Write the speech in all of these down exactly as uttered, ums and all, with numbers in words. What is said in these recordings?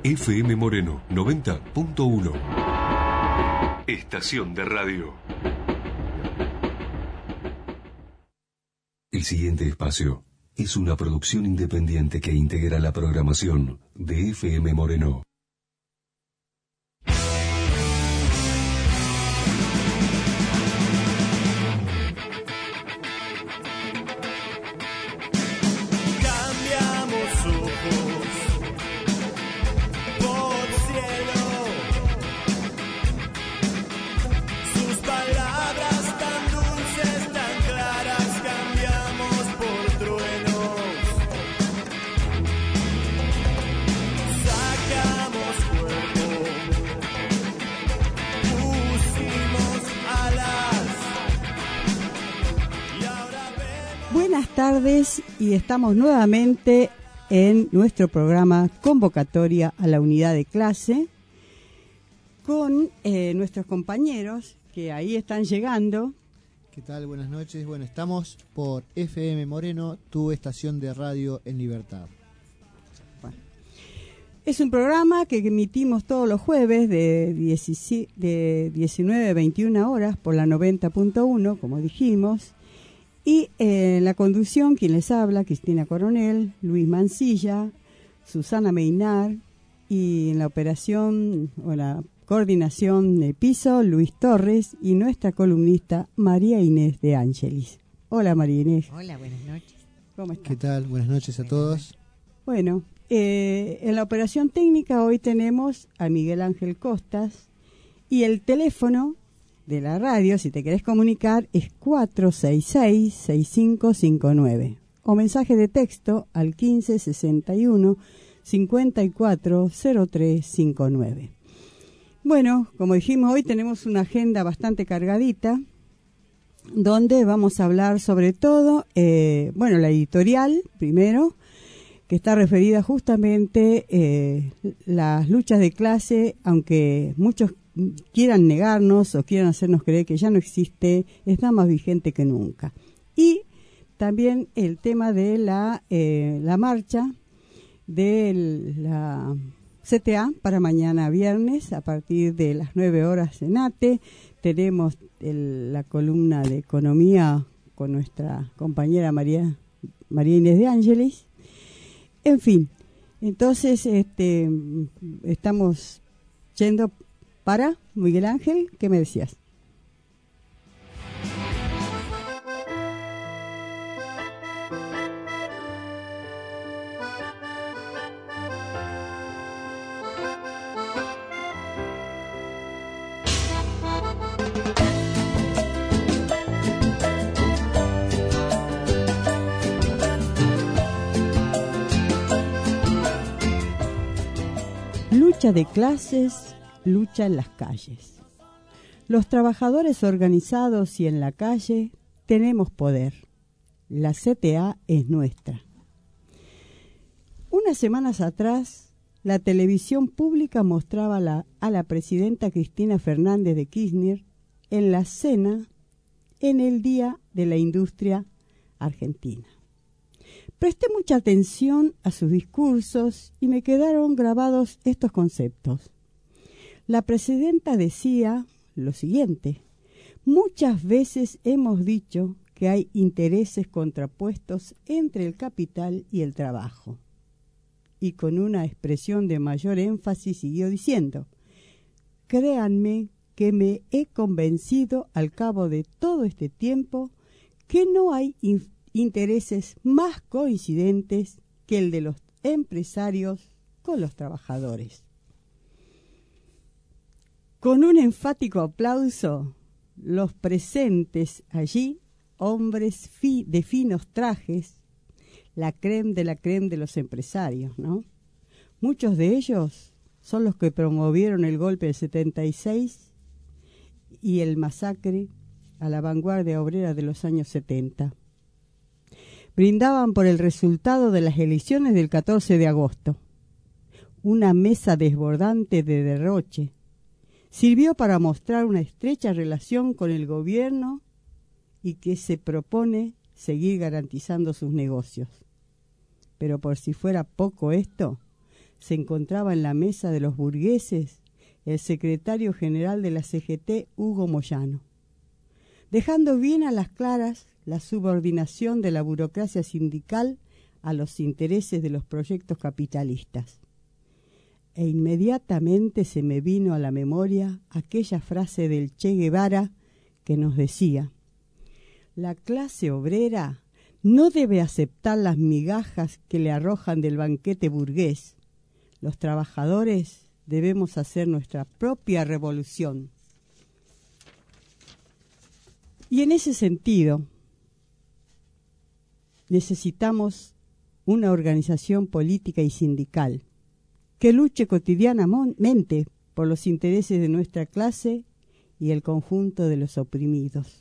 F M Moreno noventa punto uno. Estación de radio. El siguiente espacio es una producción independiente que integra la programación de F M Moreno. Buenas tardes y estamos nuevamente en nuestro programa Convocatoria a la Unidad de Clase con eh, nuestros compañeros que ahí están llegando. ¿Qué tal? Buenas noches. Bueno, estamos por F M Moreno, tu estación de radio en libertad. Bueno, es un programa que emitimos todos los jueves de, de diecinueve a veintiuna horas por la noventa punto uno, como dijimos. Y en eh, la conducción, quien les habla, Cristina Coronel, Luis Mancilla, Susana Meinar, y en la operación o la coordinación de piso, Luis Torres, y nuestra columnista María Inés de Ángelis. Hola María Inés. Hola, buenas noches. ¿Cómo estás? ¿Qué tal? Buenas noches a todos. Bueno, eh, en la operación técnica hoy tenemos a Miguel Ángel Costas, y el teléfono de la radio, si te querés comunicar, es cuatro seis seis, seis cinco cinco nueve o mensaje de texto al quince sesenta y uno, cincuenta y cuatro cero tres cincuenta y nueve. Bueno, como dijimos, hoy tenemos una agenda bastante cargadita, donde vamos a hablar sobre todo, eh, bueno, la editorial, primero, que está referida justamente eh, las luchas de clase, aunque muchos quieran negarnos o quieran hacernos creer que ya no existe, está más vigente que nunca. Y también el tema de la, eh, la marcha de la C T A para mañana viernes a partir de las nueve horas en ATE. Tenemos el, la columna de economía con nuestra compañera María, María Inés de Ángelis. En fin, entonces este, estamos yendo para Miguel Ángel. ¿Qué me decías? Lucha de clases, lucha en las calles. Los trabajadores organizados y en la calle tenemos poder. La C T A es nuestra. Unas semanas atrás, la televisión pública mostraba la, a la presidenta Cristina Fernández de Kirchner en la cena en el Día de la Industria Argentina. Presté mucha atención a sus discursos y me quedaron grabados estos conceptos. La presidenta decía lo siguiente: muchas veces hemos dicho que hay intereses contrapuestos entre el capital y el trabajo. Y con una expresión de mayor énfasis siguió diciendo: créanme que me he convencido al cabo de todo este tiempo que no hay in- intereses más coincidentes que el de los empresarios con los trabajadores. Con un enfático aplauso, los presentes allí, hombres fi- de finos trajes, la crème de la crème de los empresarios, ¿no? Muchos de ellos son los que promovieron el golpe del setenta y seis y el masacre a la vanguardia obrera de los años setenta. Brindaban por el resultado de las elecciones del catorce de agosto. Una mesa desbordante de derroche sirvió para mostrar una estrecha relación con el gobierno y que se propone seguir garantizando sus negocios. Pero por si fuera poco esto, se encontraba en la mesa de los burgueses el secretario general de la C G T, Hugo Moyano, dejando bien a las claras la subordinación de la burocracia sindical a los intereses de los proyectos capitalistas. E inmediatamente se me vino a la memoria aquella frase del Che Guevara que nos decía: la clase obrera no debe aceptar las migajas que le arrojan del banquete burgués. Los trabajadores debemos hacer nuestra propia revolución. Y en ese sentido, necesitamos una organización política y sindical que luche cotidianamente por los intereses de nuestra clase y el conjunto de los oprimidos.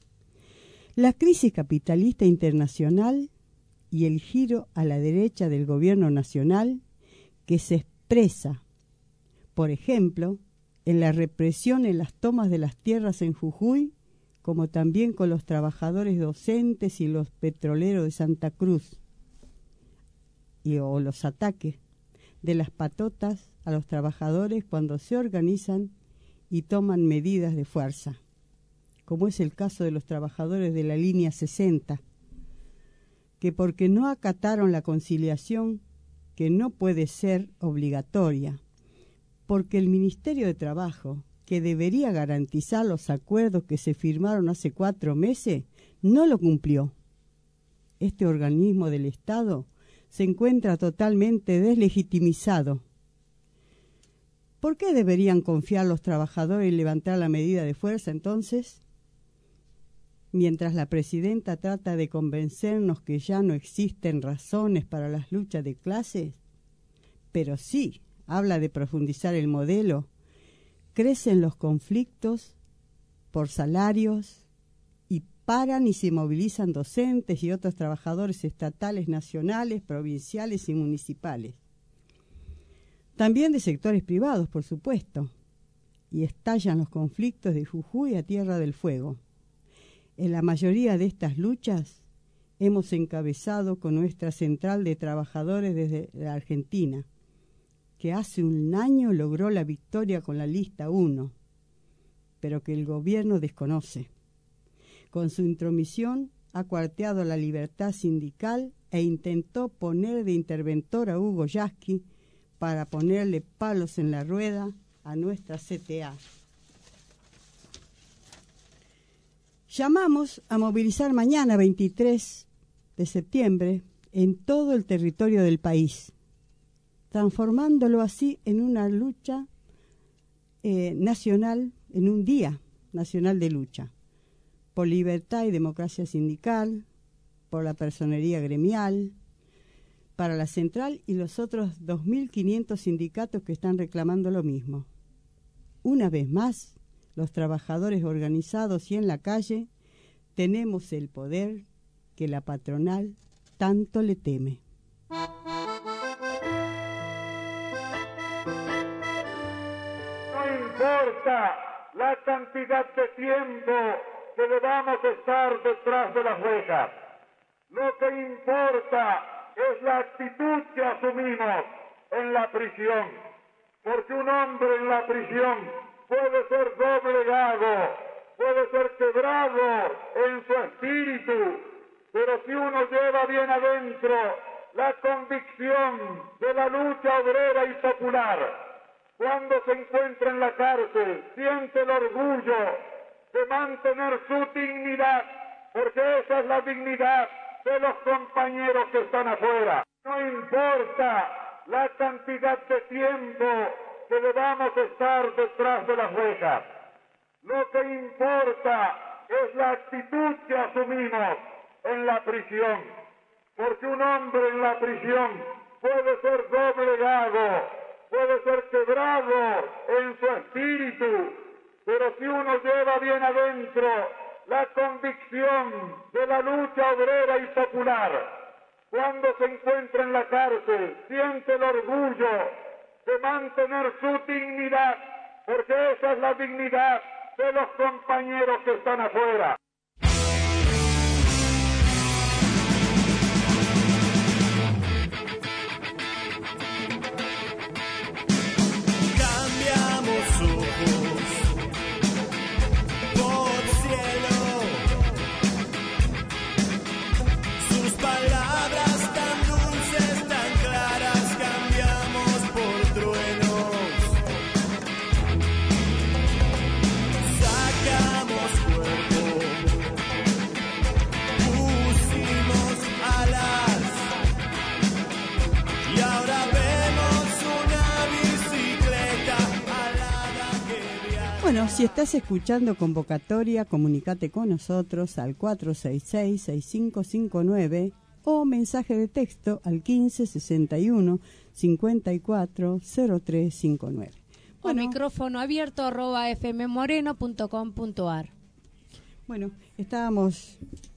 La crisis capitalista internacional y el giro a la derecha del gobierno nacional, que se expresa, por ejemplo, en la represión en las tomas de las tierras en Jujuy, como también con los trabajadores docentes y los petroleros de Santa Cruz, y, o los ataques de las patotas a los trabajadores cuando se organizan y toman medidas de fuerza, como es el caso de los trabajadores de la línea sesenta, que porque no acataron la conciliación, que no puede ser obligatoria, porque el Ministerio de Trabajo, que debería garantizar los acuerdos que se firmaron hace cuatro meses, no lo cumplió. Este organismo del Estado se encuentra totalmente deslegitimizado. ¿Por qué deberían confiar los trabajadores y levantar la medida de fuerza entonces? Mientras la presidenta trata de convencernos que ya no existen razones para las luchas de clases, pero sí habla de profundizar el modelo, crecen los conflictos por salarios y paran y se movilizan docentes y otros trabajadores estatales, nacionales, provinciales y municipales. También de sectores privados, por supuesto, y estallan los conflictos de Jujuy a Tierra del Fuego. En la mayoría de estas luchas hemos encabezado con nuestra central de trabajadores desde la Argentina, que hace un año logró la victoria con la lista uno, pero que el gobierno desconoce. Con su intromisión ha cuarteado la libertad sindical e intentó poner de interventor a Hugo Yasky para ponerle palos en la rueda a nuestra C T A. Llamamos a movilizar mañana, veintitrés de septiembre, en todo el territorio del país, transformándolo así en una lucha eh, nacional, en un día nacional de lucha, por libertad y democracia sindical, por la personería gremial, para la central y los otros dos mil quinientos sindicatos que están reclamando lo mismo. Una vez más, los trabajadores organizados y en la calle tenemos el poder que la patronal tanto le teme. Importa la cantidad de tiempo que debamos estar detrás de las rejas. Lo que importa es la actitud que asumimos en la prisión, porque un hombre en la prisión puede ser doblegado, puede ser quebrado en su espíritu, pero si uno lleva bien adentro la convicción de la lucha obrera y popular, cuando se encuentra en la cárcel, siente el orgullo de mantener su dignidad, porque esa es la dignidad de los compañeros que están afuera. No importa la cantidad de tiempo que debamos estar detrás de las rejas. Lo que importa es la actitud que asumimos en la prisión, porque un hombre en la prisión puede ser doblegado, puede ser quebrado en su espíritu, pero si uno lleva bien adentro la convicción de la lucha obrera y popular, cuando se encuentra en la cárcel, siente el orgullo de mantener su dignidad, porque esa es la dignidad de los compañeros que están afuera. Bueno, si estás escuchando convocatoria, comunícate con nosotros al cuatro seis seis, seis cinco cinco nueve o mensaje de texto al quince sesenta y uno cincuenta y cuatro cero tres cincuenta y nueve. Bueno, o micrófono abierto arroba fmmoreno punto com punto ar. Bueno, estábamos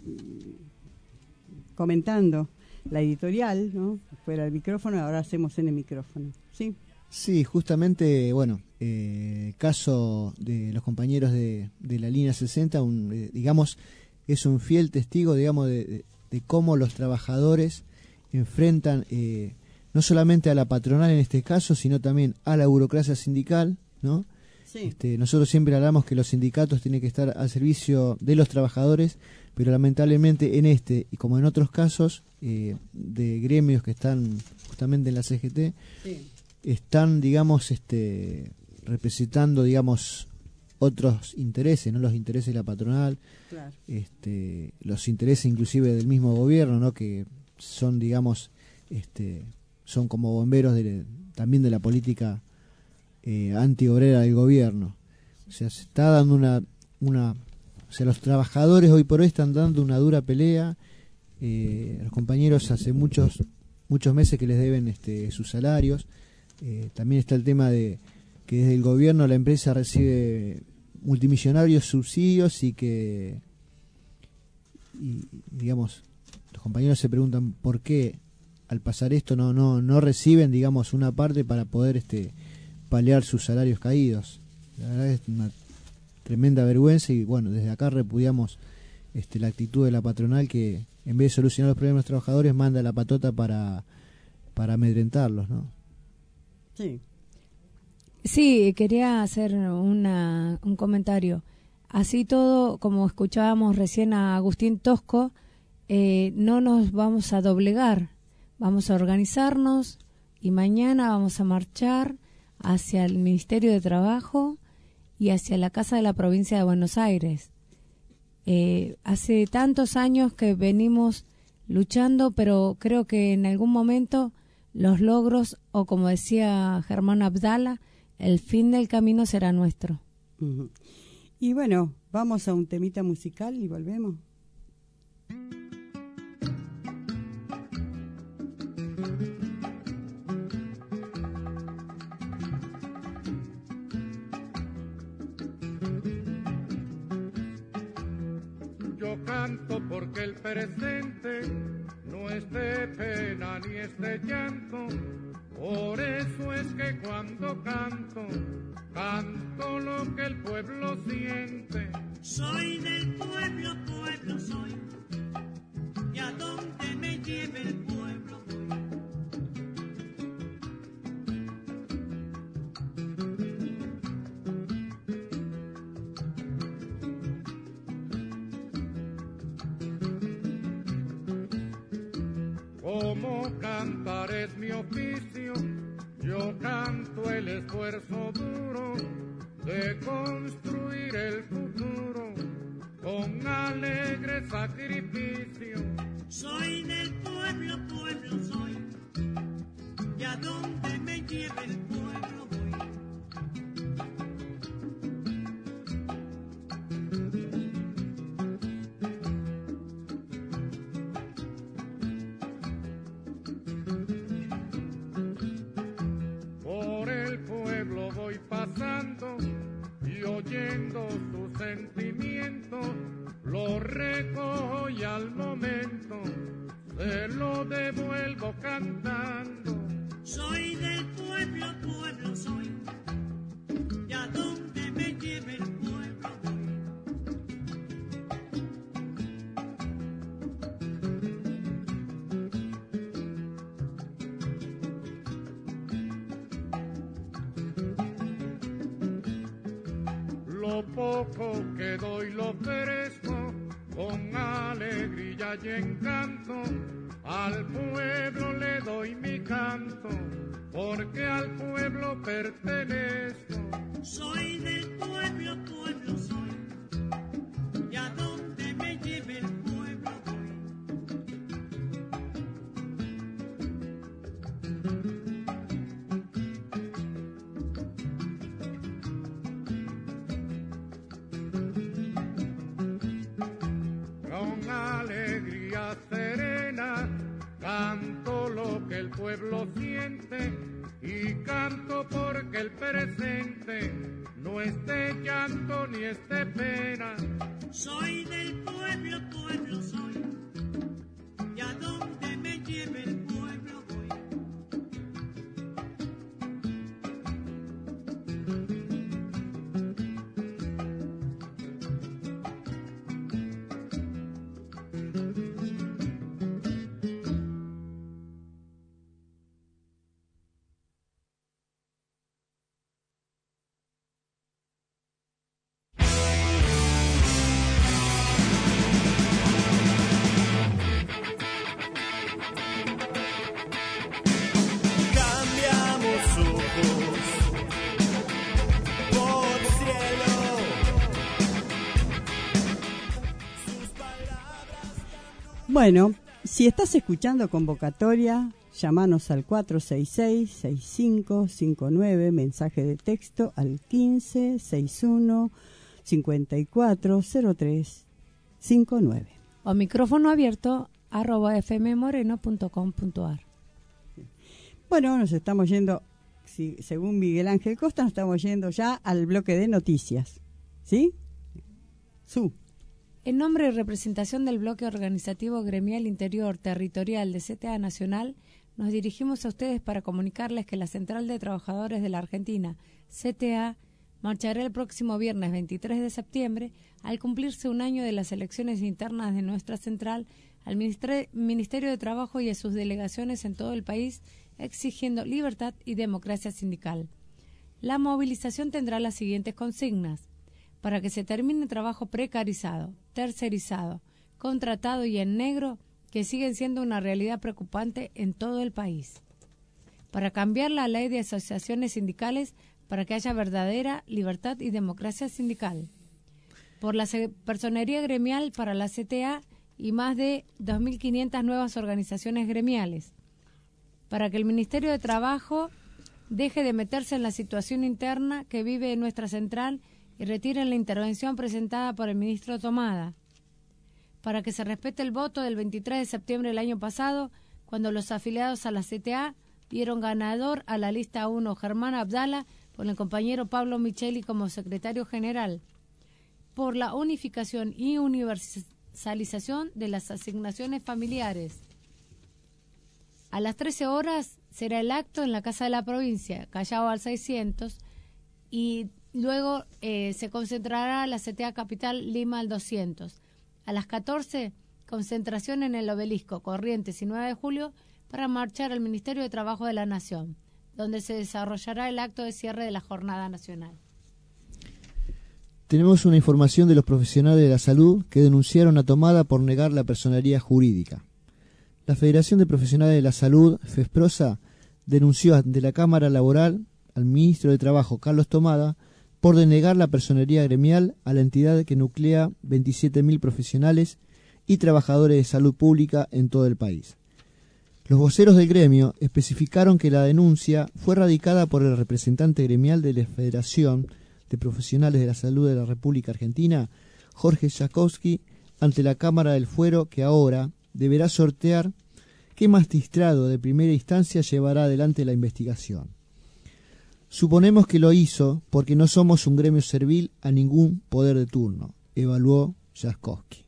comentando la editorial, ¿no? Fuera del micrófono, ahora hacemos en el micrófono, ¿sí? Sí, justamente, bueno, eh, caso de los compañeros de, de la línea sesenta, un, eh, digamos, es un fiel testigo, digamos, de, de, de cómo los trabajadores enfrentan eh, no solamente a la patronal en este caso, sino también a la burocracia sindical, ¿no? Sí. Este, nosotros siempre hablamos que los sindicatos tienen que estar al servicio de los trabajadores, pero lamentablemente en este y como en otros casos eh, de gremios que están justamente en la C G T, sí, están, digamos, este, representando, digamos, otros intereses, no los intereses de la patronal, claro, este, los intereses inclusive del mismo gobierno, ¿no? Que son, digamos, este, son como bomberos de, también de la política eh, antiobrera del gobierno. O sea, se está dando una, una, o sea, los trabajadores hoy por hoy están dando una dura pelea. Eh, los compañeros hace muchos muchos meses que les deben este, sus salarios. Eh, también está el tema de que desde el gobierno la empresa recibe multimillonarios subsidios y que, y, digamos, los compañeros se preguntan por qué al pasar esto no no no reciben, digamos, una parte para poder este paliar sus salarios caídos. La verdad es una tremenda vergüenza y bueno, desde acá repudiamos este la actitud de la patronal que en vez de solucionar los problemas de los trabajadores manda la patota para para amedrentarlos, ¿no? Sí. Sí, quería hacer una, un comentario. Así todo, como escuchábamos recién a Agustín Tosco, eh, no nos vamos a doblegar, vamos a organizarnos y mañana vamos a marchar hacia el Ministerio de Trabajo y hacia la Casa de la Provincia de Buenos Aires. Eh, hace tantos años que venimos luchando, pero creo que en algún momento los logros, o como decía Germán Abdala, el fin del camino será nuestro. Uh-huh. Y bueno, vamos a un temita musical y volvemos. Yo canto porque el presente no es de pena ni es de llanto, por eso es que cuando canto, canto lo que el pueblo siente. Soy del pueblo, pueblo soy, y a donde me lleve el pueblo voy. Como cantar es mi oficio, yo canto el esfuerzo duro de construir el futuro con alegre sacrificio. Soy del pueblo, pueblo soy, y a donde me lleve el pueblo voy. Por el pueblo voy pasando y oyendo su sentimiento, lo recojo y al momento se lo devuelvo cantando. Soy del pueblo, pueblo soy, y a donde me lleve el pueblo voy. Lo poco que doy lo ofrezco con alegría y encanto, al pueblo le doy mi canto, porque al pueblo pertenezco. Soy del pueblo, pueblo soy, y a donde me lleve el pueblo voy. pueblo siente y canto porque el presente no es de llanto ni es de pena. Soy del pueblo, pueblo soy, y a donde me lleve el pueblo voy. Bueno, si estás escuchando convocatoria, llámanos al cuatro seis seis, seis cinco cinco nueve, mensaje de texto al quince, sesenta y uno, cincuenta y cuatro, cero tres cincuenta y nueve. O micrófono abierto arroba fmmoreno punto com punto ar. Bueno, nos estamos yendo, si, según Miguel Ángel Costa, nos estamos yendo ya al bloque de noticias. ¿Sí? Su. En nombre y representación del bloque organizativo gremial interior territorial de C T A Nacional, nos dirigimos a ustedes para comunicarles que la Central de Trabajadores de la Argentina, C T A, marchará el próximo viernes veintitrés de septiembre, al cumplirse un año de las elecciones internas de nuestra central, al Ministerio de Trabajo y a sus delegaciones en todo el país, exigiendo libertad y democracia sindical. La movilización tendrá las siguientes consignas: para que se termine el trabajo precarizado, tercerizado, contratado y en negro, que siguen siendo una realidad preocupante en todo el país. Para cambiar la ley de asociaciones sindicales para que haya verdadera libertad y democracia sindical. Por la personería gremial para la C T A y más de dos mil quinientas nuevas organizaciones gremiales. Para que el Ministerio de Trabajo deje de meterse en la situación interna que vive nuestra central y retiren la intervención presentada por el ministro Tomada, para que se respete el voto del veintitrés de septiembre del año pasado, cuando los afiliados a la C T A dieron ganador a la lista uno Germán Abdala por el compañero Pablo Micheli como secretario general, por la unificación y universalización de las asignaciones familiares. A las trece horas será el acto en la Casa de la Provincia, Callao al seiscientos, y luego eh, se concentrará la C T A Capital Lima al doscientos. A las catorce, concentración en el Obelisco, Corrientes y nueve de julio para marchar al Ministerio de Trabajo de la Nación, donde se desarrollará el acto de cierre de la Jornada Nacional. Tenemos una información de los profesionales de la salud que denunciaron a Tomada por negar la personería jurídica. La Federación de Profesionales de la Salud, FESPROSA, denunció ante la Cámara Laboral al ministro de Trabajo, Carlos Tomada, por denegar la personería gremial a la entidad que nuclea veintisiete mil profesionales y trabajadores de salud pública en todo el país. Los voceros del gremio especificaron que la denuncia fue radicada por el representante gremial de la Federación de Profesionales de la Salud de la República Argentina, Jorge Jakowski, ante la Cámara del Fuero, que ahora deberá sortear qué magistrado de primera instancia llevará adelante la investigación. Suponemos que lo hizo porque no somos un gremio servil a ningún poder de turno, evaluó Jaskowski.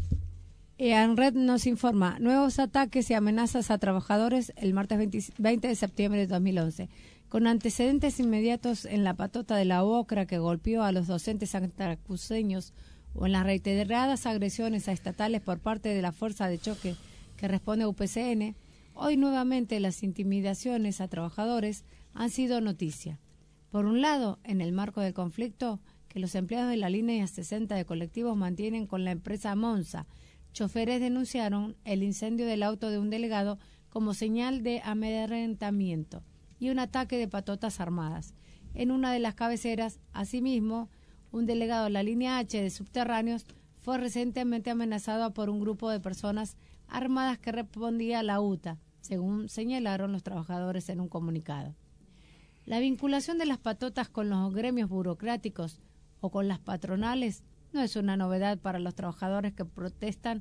EANRED nos informa nuevos ataques y amenazas a trabajadores el martes veinte de septiembre de dos mil once, con antecedentes inmediatos en la patota de la OCRA que golpeó a los docentes santacruceños o en las reiteradas agresiones a estatales por parte de la fuerza de choque que responde a U P C N. Hoy nuevamente las intimidaciones a trabajadores han sido noticia. Por un lado, en el marco del conflicto que los empleados de la línea sesenta de colectivos mantienen con la empresa Monza, choferes denunciaron el incendio del auto de un delegado como señal de amedrentamiento y un ataque de patotas armadas. En una de las cabeceras, asimismo, un delegado de la línea H de subterráneos fue recientemente amenazado por un grupo de personas armadas que respondía a la U T A, según señalaron los trabajadores en un comunicado. La vinculación de las patotas con los gremios burocráticos o con las patronales no es una novedad para los trabajadores que protestan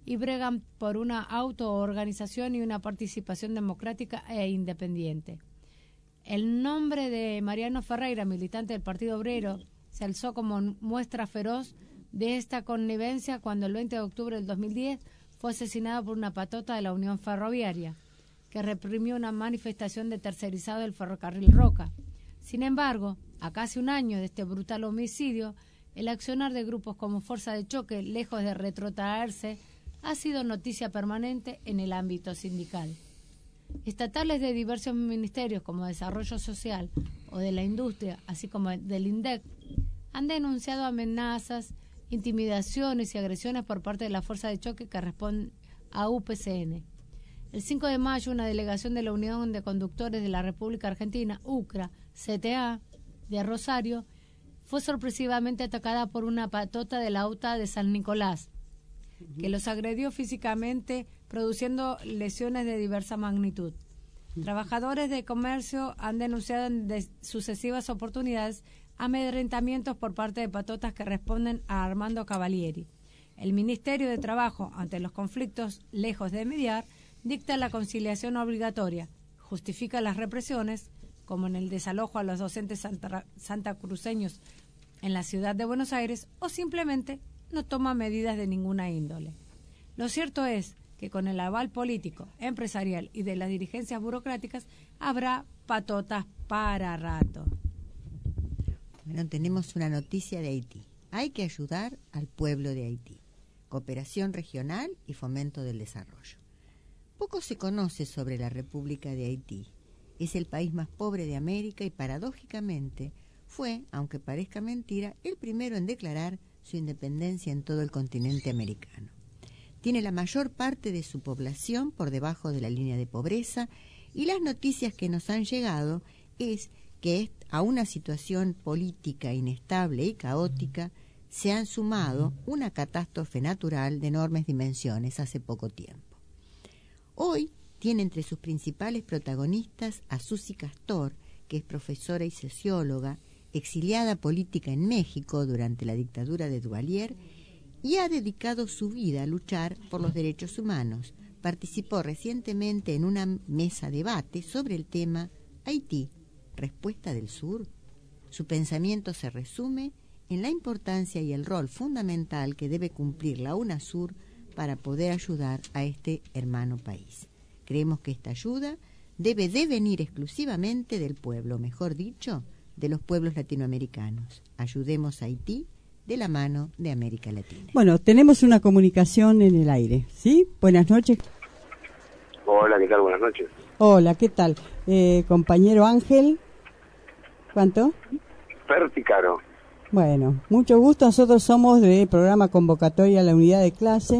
y bregan por una autoorganización y una participación democrática e independiente. El nombre de Mariano Ferreira, militante del Partido Obrero, se alzó como muestra feroz de esta connivencia cuando el veinte de octubre del dos mil diez fue asesinado por una patota de la Unión Ferroviaria, que reprimió una manifestación de tercerizado del ferrocarril Roca. Sin embargo, a casi un año de este brutal homicidio, el accionar de grupos como Fuerza de Choque, lejos de retrotraerse, ha sido noticia permanente en el ámbito sindical. Estatales de diversos ministerios como Desarrollo Social o de la Industria, así como del INDEC, han denunciado amenazas, intimidaciones y agresiones por parte de la Fuerza de Choque que responde a U P C N. El cinco de mayo, una delegación de la Unión de Conductores de la República Argentina, UCRA, C T A, de Rosario, fue sorpresivamente atacada por una patota de la U T A de San Nicolás, que los agredió físicamente, produciendo lesiones de diversa magnitud. Trabajadores de comercio han denunciado en de sucesivas oportunidades amedrentamientos por parte de patotas que responden a Armando Cavalieri. El Ministerio de Trabajo, ante los conflictos, lejos de mediar, dicta la conciliación obligatoria, justifica las represiones, como en el desalojo a los docentes santa, santacruceños en la ciudad de Buenos Aires, o simplemente no toma medidas de ninguna índole. Lo cierto es que con el aval político, empresarial y de las dirigencias burocráticas habrá patotas para rato. Bueno, tenemos una noticia de Haití. Hay que ayudar al pueblo de Haití. Cooperación regional y fomento del desarrollo. Poco se conoce sobre la República de Haití. Es el país más pobre de América y paradójicamente fue, aunque parezca mentira, el primero en declarar su independencia en todo el continente americano. Tiene la mayor parte de su población por debajo de la línea de pobreza y las noticias que nos han llegado es que a una situación política inestable y caótica se han sumado una catástrofe natural de enormes dimensiones hace poco tiempo. Hoy tiene entre sus principales protagonistas a Susi Castor, que es profesora y socióloga, exiliada política en México durante la dictadura de Duvalier, y ha dedicado su vida a luchar por los derechos humanos. Participó recientemente en una mesa debate sobre el tema Haití, respuesta del Sur. Su pensamiento se resume en la importancia y el rol fundamental que debe cumplir la UNASUR para poder ayudar a este hermano país. Creemos que esta ayuda debe de venir exclusivamente del pueblo, mejor dicho, de los pueblos latinoamericanos. Ayudemos a Haití de la mano de América Latina. Bueno, tenemos una comunicación en el aire, ¿sí? Buenas noches. Hola, ¿qué tal? Buenas noches. Hola, ¿qué tal? Eh, compañero Ángel, ¿cuánto? Perticaro. Bueno, mucho gusto. Nosotros somos del programa Convocatoria a la Unidad de Clase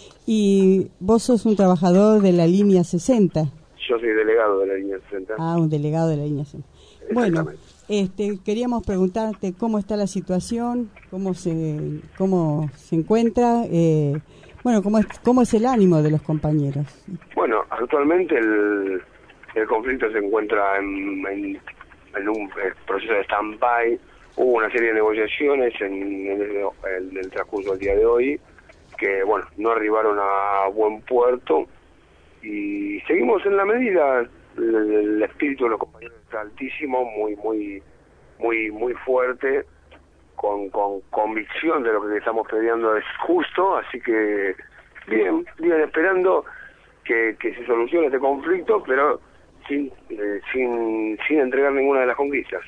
y vos sos un trabajador de la línea sesenta. Yo soy delegado de la línea sesenta. Ah, un delegado de la línea sesenta. Bueno, este, queríamos preguntarte cómo está la situación, cómo se cómo se encuentra, eh, bueno, cómo es, cómo es el ánimo de los compañeros. Bueno, actualmente el, el conflicto se encuentra en, en, en un proceso de stand-by. Hubo una serie de negociaciones en, en, el, en el transcurso del día de hoy que, bueno, no arribaron a buen puerto y seguimos en la medida. El, el espíritu de los compañeros está altísimo, muy muy muy muy fuerte, con, con convicción de lo que estamos peleando es justo, así que bien, bien esperando que, que se solucione este conflicto, pero sin eh, sin sin entregar ninguna de las conquistas.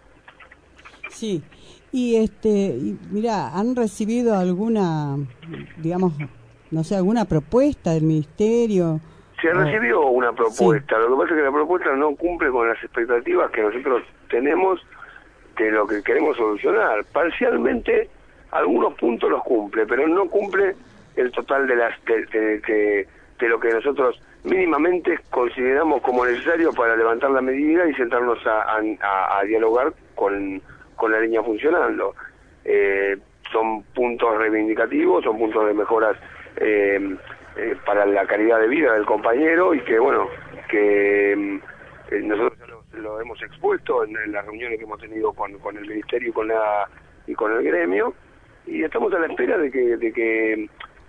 Sí, y este, y mira, ¿han recibido alguna, digamos, no sé, alguna propuesta del ministerio? Se recibió una propuesta, sí. Lo que pasa es que la propuesta no cumple con las expectativas que nosotros tenemos de lo que queremos solucionar. Parcialmente, algunos puntos los cumple, pero no cumple el total de las de, de, de, de lo que nosotros mínimamente consideramos como necesario para levantar la medida y sentarnos a, a, a dialogar con, con la línea funcionando. Eh, son puntos reivindicativos, son puntos de mejoras eh, Eh, para la calidad de vida del compañero y que, bueno, que eh, nosotros lo, lo hemos expuesto en, en las reuniones que hemos tenido con, con el ministerio y con la y con el gremio y estamos a la espera de que de que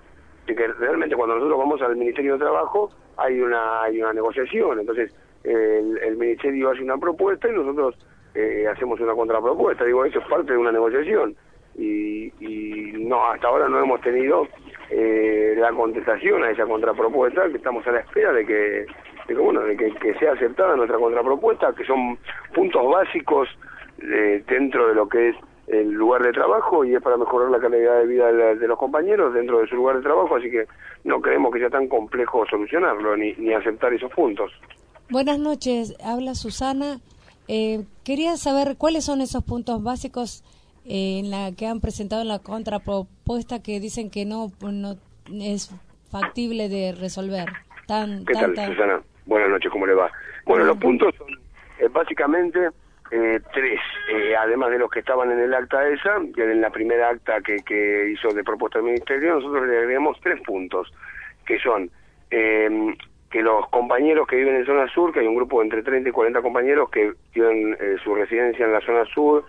de que realmente cuando nosotros vamos al Ministerio de Trabajo hay una hay una negociación, entonces el, el Ministerio hace una propuesta y nosotros eh, hacemos una contrapropuesta, digo, eso es parte de una negociación, y, y no hasta ahora no hemos tenido eh, la contestación a esa contrapropuesta, que estamos a la espera de que, de que bueno, de que, que sea aceptada nuestra contrapropuesta, que son puntos básicos eh, dentro de lo que es el lugar de trabajo, y es para mejorar la calidad de vida de, de los compañeros dentro de su lugar de trabajo, así que no creemos que sea tan complejo solucionarlo ni, ni aceptar esos puntos. Buenas noches, habla Susana. Eh, quería saber cuáles son esos puntos básicos eh, en la que han presentado en la contrapropuesta que dicen que no, no es factible de resolver. Tan, ¿Qué tan, tal, tan... Susana? Buenas noches, ¿cómo le va? Bueno, los puntos son eh, básicamente... Eh, tres, eh, además de los que estaban en el acta esa, que en la primera acta que, que hizo de propuesta del Ministerio, nosotros le agregamos tres puntos, que son eh, que los compañeros que viven en zona sur, que hay un grupo de entre treinta y cuarenta compañeros que tienen eh, su residencia en la zona sur,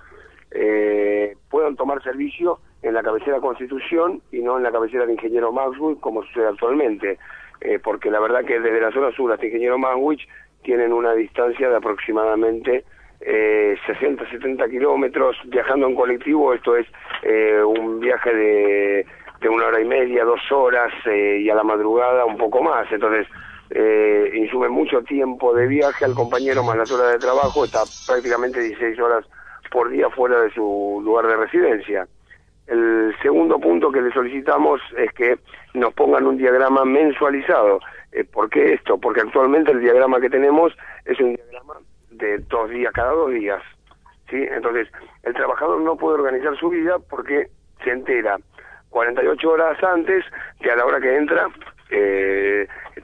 eh, puedan tomar servicio en la cabecera Constitución y no en la cabecera de Ingeniero Maxwell, como sucede actualmente, eh, porque la verdad que desde la zona sur hasta Ingeniero Maxwell tienen una distancia de aproximadamente Eh, sesenta, setenta kilómetros, viajando en colectivo, esto es eh, un viaje de, de una hora y media, dos horas, eh, y a la madrugada un poco más, entonces eh, insume mucho tiempo de viaje al compañero más las horas de trabajo, está prácticamente dieciséis horas por día fuera de su lugar de residencia. El segundo punto que le solicitamos es que nos pongan un diagrama mensualizado. Eh, ¿Por qué esto? Porque actualmente el diagrama que tenemos es un diagrama de dos días, cada dos días, ¿sí? Entonces, el trabajador no puede organizar su vida porque se entera cuarenta y ocho horas antes que a la hora que entra, eh,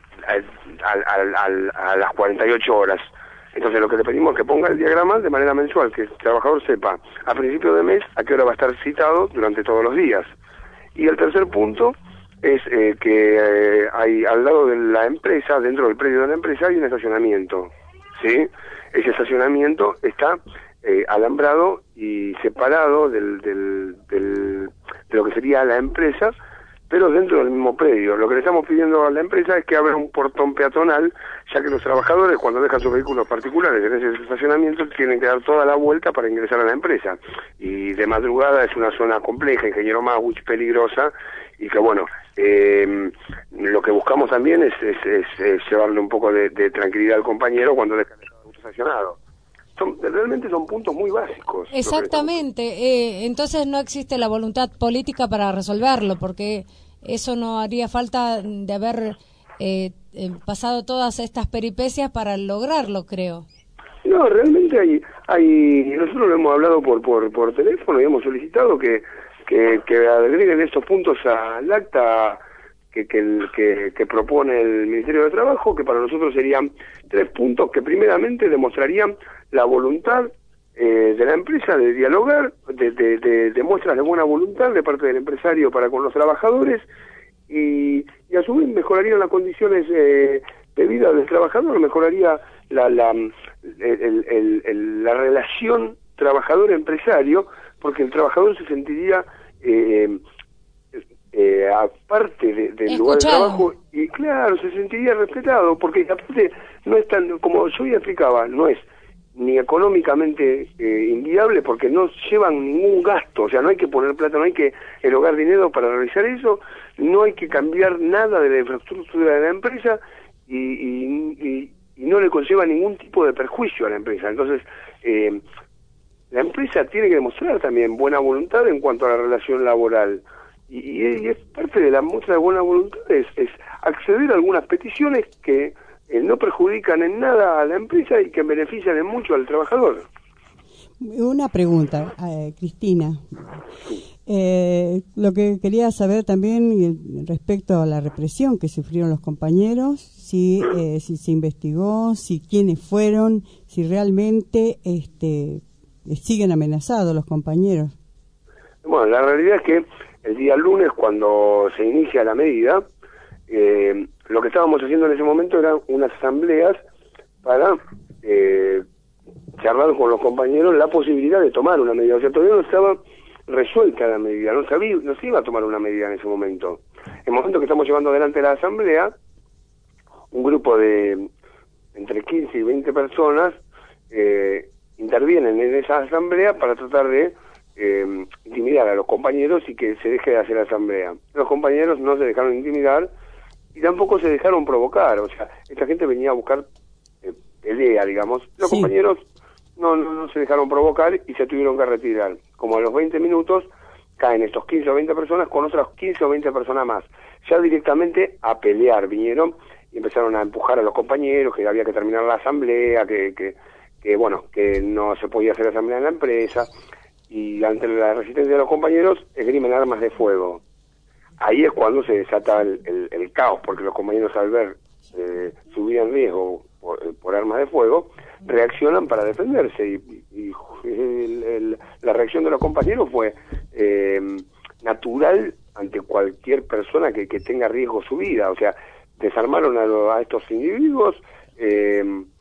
a, a, a, a las cuarenta y ocho horas. Entonces, lo que le pedimos es que ponga el diagrama de manera mensual, que el trabajador sepa a principio de mes a qué hora va a estar citado durante todos los días. Y el tercer punto es eh, que eh, hay al lado de la empresa, dentro del predio de la empresa, hay un estacionamiento, ¿sí? Ese estacionamiento está eh, alambrado y separado del, del, del, de lo que sería la empresa, pero dentro del mismo predio. Lo que le estamos pidiendo a la empresa es que abra un portón peatonal, ya que los trabajadores, cuando dejan sus vehículos particulares en ese estacionamiento, tienen que dar toda la vuelta para ingresar a la empresa. Y de madrugada es una zona compleja, Ingeniero Maxwell, peligrosa, y que bueno, eh, lo que buscamos también es, es, es, es llevarle un poco de, de tranquilidad al compañero cuando deja el auto estacionado. Son, realmente son puntos muy básicos. Exactamente, eh, entonces no existe la voluntad política para resolverlo, porque eso no haría falta de haber eh, eh, pasado todas estas peripecias para lograrlo, creo. No, realmente hay, hay nosotros lo hemos hablado por por, por teléfono y hemos solicitado que, que, que agreguen estos puntos al acta que, que, el, que, que propone el Ministerio de Trabajo, que para nosotros serían tres puntos que primeramente demostrarían la voluntad eh, de la empresa de dialogar, de, de, de, de muestras de buena voluntad de parte del empresario para con los trabajadores, y, y a su vez mejorarían las condiciones eh, de vida del trabajador, mejoraría la, la, el, el, el, la relación trabajador-empresario, porque el trabajador se sentiría eh, eh, aparte de, del Escuchado. lugar de trabajo, y claro, se sentiría respetado, porque aparte no es tan, como yo ya explicaba, no es ni económicamente eh, inviable, porque no llevan ningún gasto, o sea, no hay que poner plata, no hay que erogar dinero para realizar eso, no hay que cambiar nada de la infraestructura de la empresa, y, y, y, y no le conlleva ningún tipo de perjuicio a la empresa. Entonces, eh, la empresa tiene que demostrar también buena voluntad en cuanto a la relación laboral, y, y, y es parte de la muestra de buena voluntad, es, es acceder a algunas peticiones que Eh, no perjudican en nada a la empresa y que benefician en mucho al trabajador. Una pregunta, eh, Cristina. Eh, lo que quería saber también respecto a la represión que sufrieron los compañeros, si, eh, si se investigó, si quiénes fueron, si realmente este, siguen amenazados los compañeros. Bueno, la realidad es que el día lunes, cuando se inicia la medida, eh, lo que estábamos haciendo en ese momento eran unas asambleas para eh, charlar con los compañeros la posibilidad de tomar una medida. O sea, todavía no estaba resuelta la medida, no sabía, no se iba a tomar una medida en ese momento. el momento que estamos llevando adelante la asamblea, un grupo de entre quince y veinte personas eh, intervienen en esa asamblea para tratar de eh, intimidar a los compañeros y que se deje de hacer la asamblea. Los compañeros no se dejaron intimidar y tampoco se dejaron provocar, o sea, esta gente venía a buscar eh, pelea, digamos. Los sí. compañeros no, no, no se dejaron provocar y se tuvieron que retirar. Como a los veinte minutos caen estos quince o veinte personas con otras quince o veinte personas más. Ya directamente a pelear vinieron y empezaron a empujar a los compañeros, que había que terminar la asamblea, que, que, que bueno, que no se podía hacer asamblea en la empresa, y ante la resistencia de los compañeros esgrimen armas de fuego. Ahí es cuando se desata el, el, el caos, porque los compañeros al ver eh, su vida en riesgo por, por armas de fuego, reaccionan para defenderse, y, y, y el, el, la reacción de los compañeros fue eh, natural ante cualquier persona que, que tenga riesgo su vida. O sea, desarmaron a, lo, a estos individuos, eh,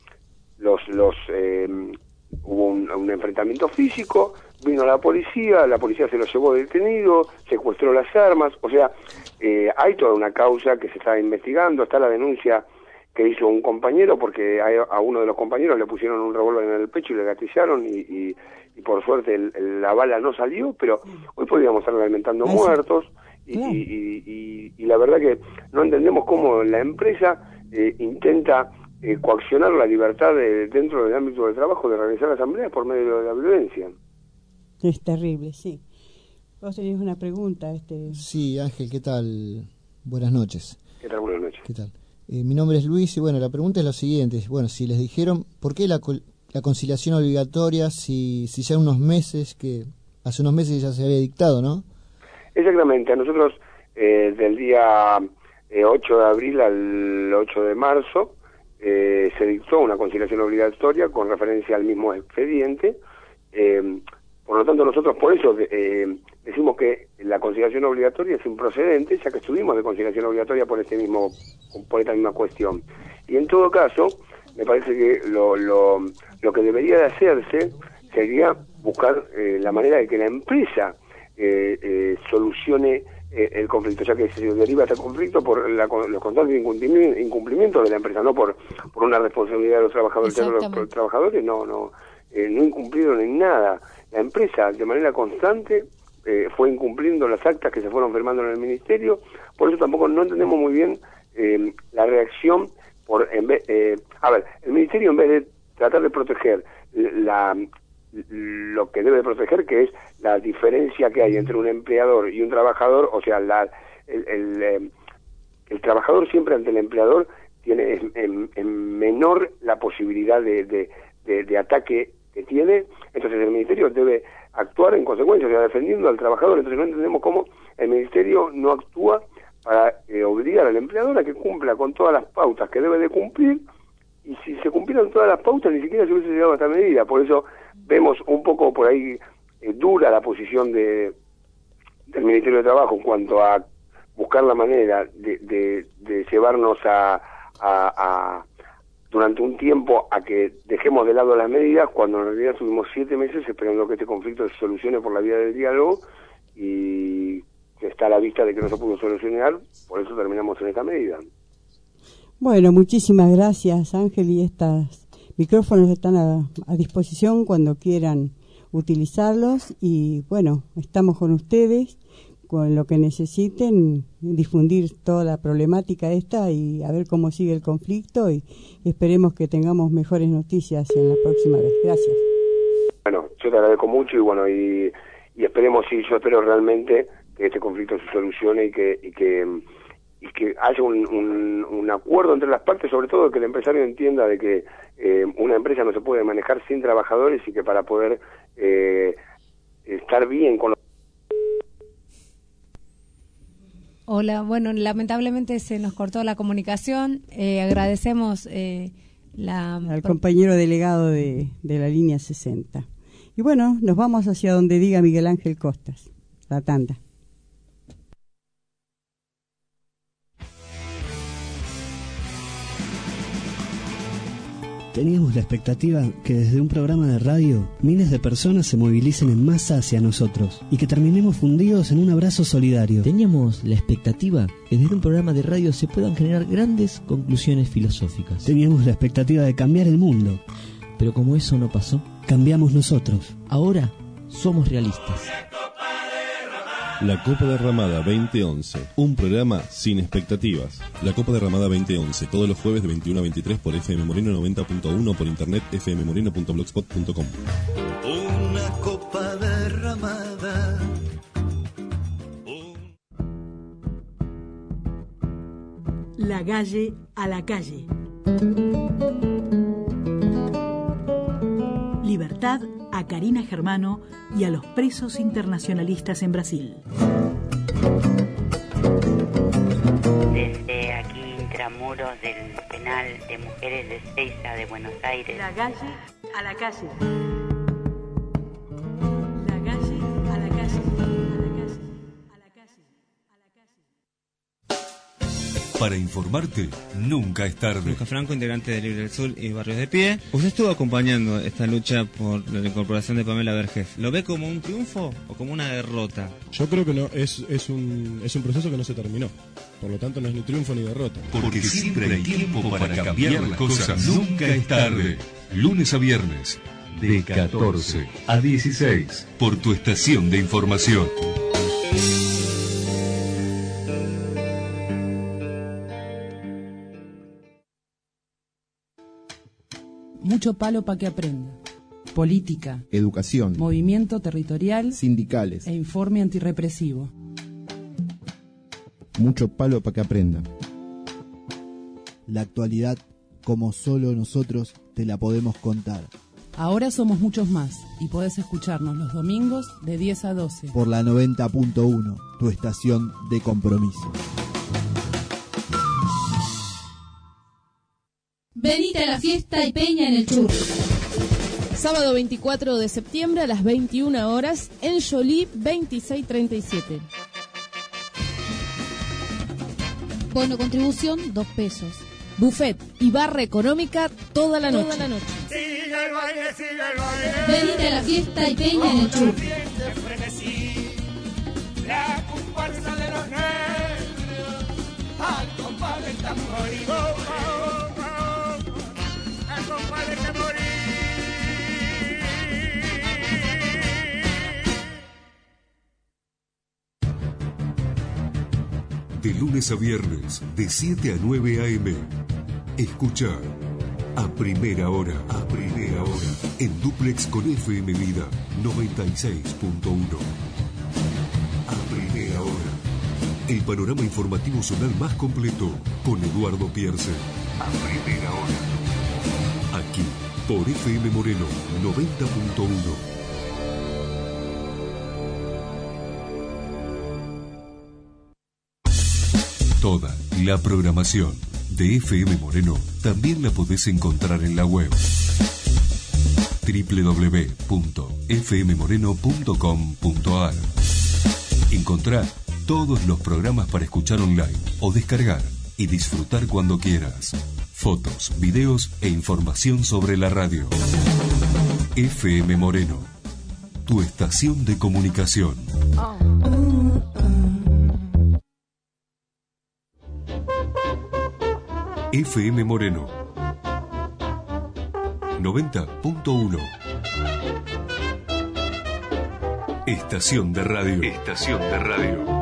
los los eh, hubo un, un enfrentamiento físico, vino la policía, la policía se lo llevó detenido, secuestró las armas. O sea, eh, hay toda una causa que se está investigando, está la denuncia que hizo un compañero, porque a, a uno de los compañeros le pusieron un revólver en el pecho y le gatillaron, y, y, y por suerte el, el, la bala no salió, pero hoy podríamos estar lamentando Ay, muertos, y, claro. y, y, y, y la verdad que no entendemos cómo la empresa eh, intenta eh, coaccionar la libertad de, dentro del ámbito del trabajo de realizar asambleas por medio de la violencia. Es terrible, sí. Vos tenías una pregunta. este Sí, Ángel, ¿qué tal? Buenas noches. ¿Qué tal? Buenas noches. ¿Qué tal? Eh, mi nombre es Luis y bueno, la pregunta es la siguiente. Bueno, si les dijeron, ¿por qué la, la conciliación obligatoria si, si ya unos meses, que hace unos meses ya se había dictado, ¿no? Exactamente. A nosotros eh, del día eh, ocho de abril al ocho de marzo eh, se dictó una conciliación obligatoria con referencia al mismo expediente. Eh, por lo tanto, nosotros por eso eh, decimos que la conciliación obligatoria es improcedente, ya que estuvimos de conciliación obligatoria por este mismo, por esta misma cuestión. Y en todo caso, me parece que lo, lo, lo que debería de hacerse sería buscar eh, la manera de que la empresa eh, eh, solucione eh, el conflicto, ya que se deriva este conflicto por la, los constantes incumplimientos de la empresa, no por, por una responsabilidad de los trabajadores. Los, los trabajadores no, no, eh, no incumplieron en nada. La empresa, de manera constante, eh, fue incumpliendo las actas que se fueron firmando en el ministerio. Por eso tampoco no entendemos muy bien eh, la reacción. Por en vez, eh, a ver, el ministerio, en vez de tratar de proteger la, lo que debe proteger, que es la diferencia que hay entre un empleador y un trabajador, o sea, la, el, el, eh, el trabajador siempre ante el empleador tiene en, en menor la posibilidad de, de, de, de ataque que tiene. Entonces el ministerio debe actuar en consecuencia, o sea, defendiendo al trabajador. Entonces no entendemos cómo el ministerio no actúa para eh, obligar al empleador a que cumpla con todas las pautas que debe de cumplir, y si se cumplieran todas las pautas ni siquiera se hubiese llegado a esta medida. Por eso vemos un poco por ahí eh, dura la posición de del Ministerio de Trabajo en cuanto a buscar la manera de, de, de llevarnos a, a, a durante un tiempo a que dejemos de lado las medidas, cuando en realidad tuvimos siete meses esperando que este conflicto se solucione por la vía del diálogo, y está a la vista de que no se pudo solucionar, por eso terminamos en esta medida. Bueno, muchísimas gracias, Ángel, y estos micrófonos están a, a disposición cuando quieran utilizarlos, y bueno, estamos con ustedes con lo que necesiten, difundir toda la problemática esta y a ver cómo sigue el conflicto, y esperemos que tengamos mejores noticias en la próxima vez. Gracias. Bueno, yo te agradezco mucho, y bueno, y, y esperemos, sí, yo espero realmente que este conflicto se solucione y que y que y que haya un, un, un acuerdo entre las partes, sobre todo que el empresario entienda de que eh, una empresa no se puede manejar sin trabajadores, y que para poder eh, estar bien con los... Hola, bueno, lamentablemente se nos cortó la comunicación. Eh, agradecemos eh, la... al compañero delegado de, de la línea sesenta. Y bueno, nos vamos hacia donde diga Miguel Ángel Costas, la tanda. Teníamos la expectativa que desde un programa de radio miles de personas se movilicen en masa hacia nosotros y que terminemos fundidos en un abrazo solidario. Teníamos la expectativa que desde un programa de radio se puedan generar grandes conclusiones filosóficas. Teníamos la expectativa de cambiar el mundo. Pero como eso no pasó, cambiamos nosotros. Ahora somos realistas. La Copa Derramada veinte once, un programa sin expectativas. La Copa Derramada veinte once, todos los jueves de veintiuno a veintitrés por F M Moreno noventa punto uno, por internet f m moreno punto blogspot punto com. Una copa derramada. La calle a la calle. Libertad a Karina Germano y a los presos internacionalistas en Brasil. Desde aquí, intramuros del penal de mujeres de Ezeiza de Buenos Aires. La calle a la calle. La calle a la calle. A la calle. Para informarte, nunca es tarde. Lucas Franco, integrante de Libre del Sur y Barrios de Pie. Usted estuvo acompañando esta lucha por la incorporación de Pamela Vergés. ¿Lo ve como un triunfo o como una derrota? Yo creo que no, es, es, un, es un proceso que no se terminó. Por lo tanto, no es ni triunfo ni derrota. Porque siempre hay tiempo para cambiar las cosas. Nunca es tarde. Lunes a viernes, de catorce a dieciséis, por tu estación de información. Mucho palo para que aprenda. Política, educación, movimiento territorial, sindicales e informe antirrepresivo. Mucho palo para que aprenda. La actualidad, como solo nosotros te la podemos contar. Ahora somos muchos más y podés escucharnos los domingos de diez a doce. Por la noventa punto uno, tu estación de compromiso. Venite a la fiesta y peña en el Chur. Sábado veinticuatro de septiembre a las veintiuna horas en Jolie veintiséis treinta y siete. Bono contribución, dos pesos. Buffet y barra económica toda la noche. Toda la noche. Sigue el baile, sigue el baile. Venite a la fiesta y peña en el Chur. La comparsa de los negros al compás del tamboril. Al compás del tamboril. De lunes a viernes, de siete a nueve a eme. Escucha a primera hora, a primera hora, en dúplex con F M Vida noventa y seis punto uno. A primera hora, el panorama informativo zonal más completo con Eduardo Pierce. A primera hora, aquí por F M Moreno noventa punto uno. Toda la programación de F M Moreno también la podés encontrar en la web doble u doble u doble u punto f m moreno punto com punto a r. Encontrá todos los programas para escuchar online o descargar y disfrutar cuando quieras. Fotos, videos e información sobre la radio. F M Moreno, tu estación de comunicación. F M Moreno noventa punto uno. Estación de radio. Estación de radio.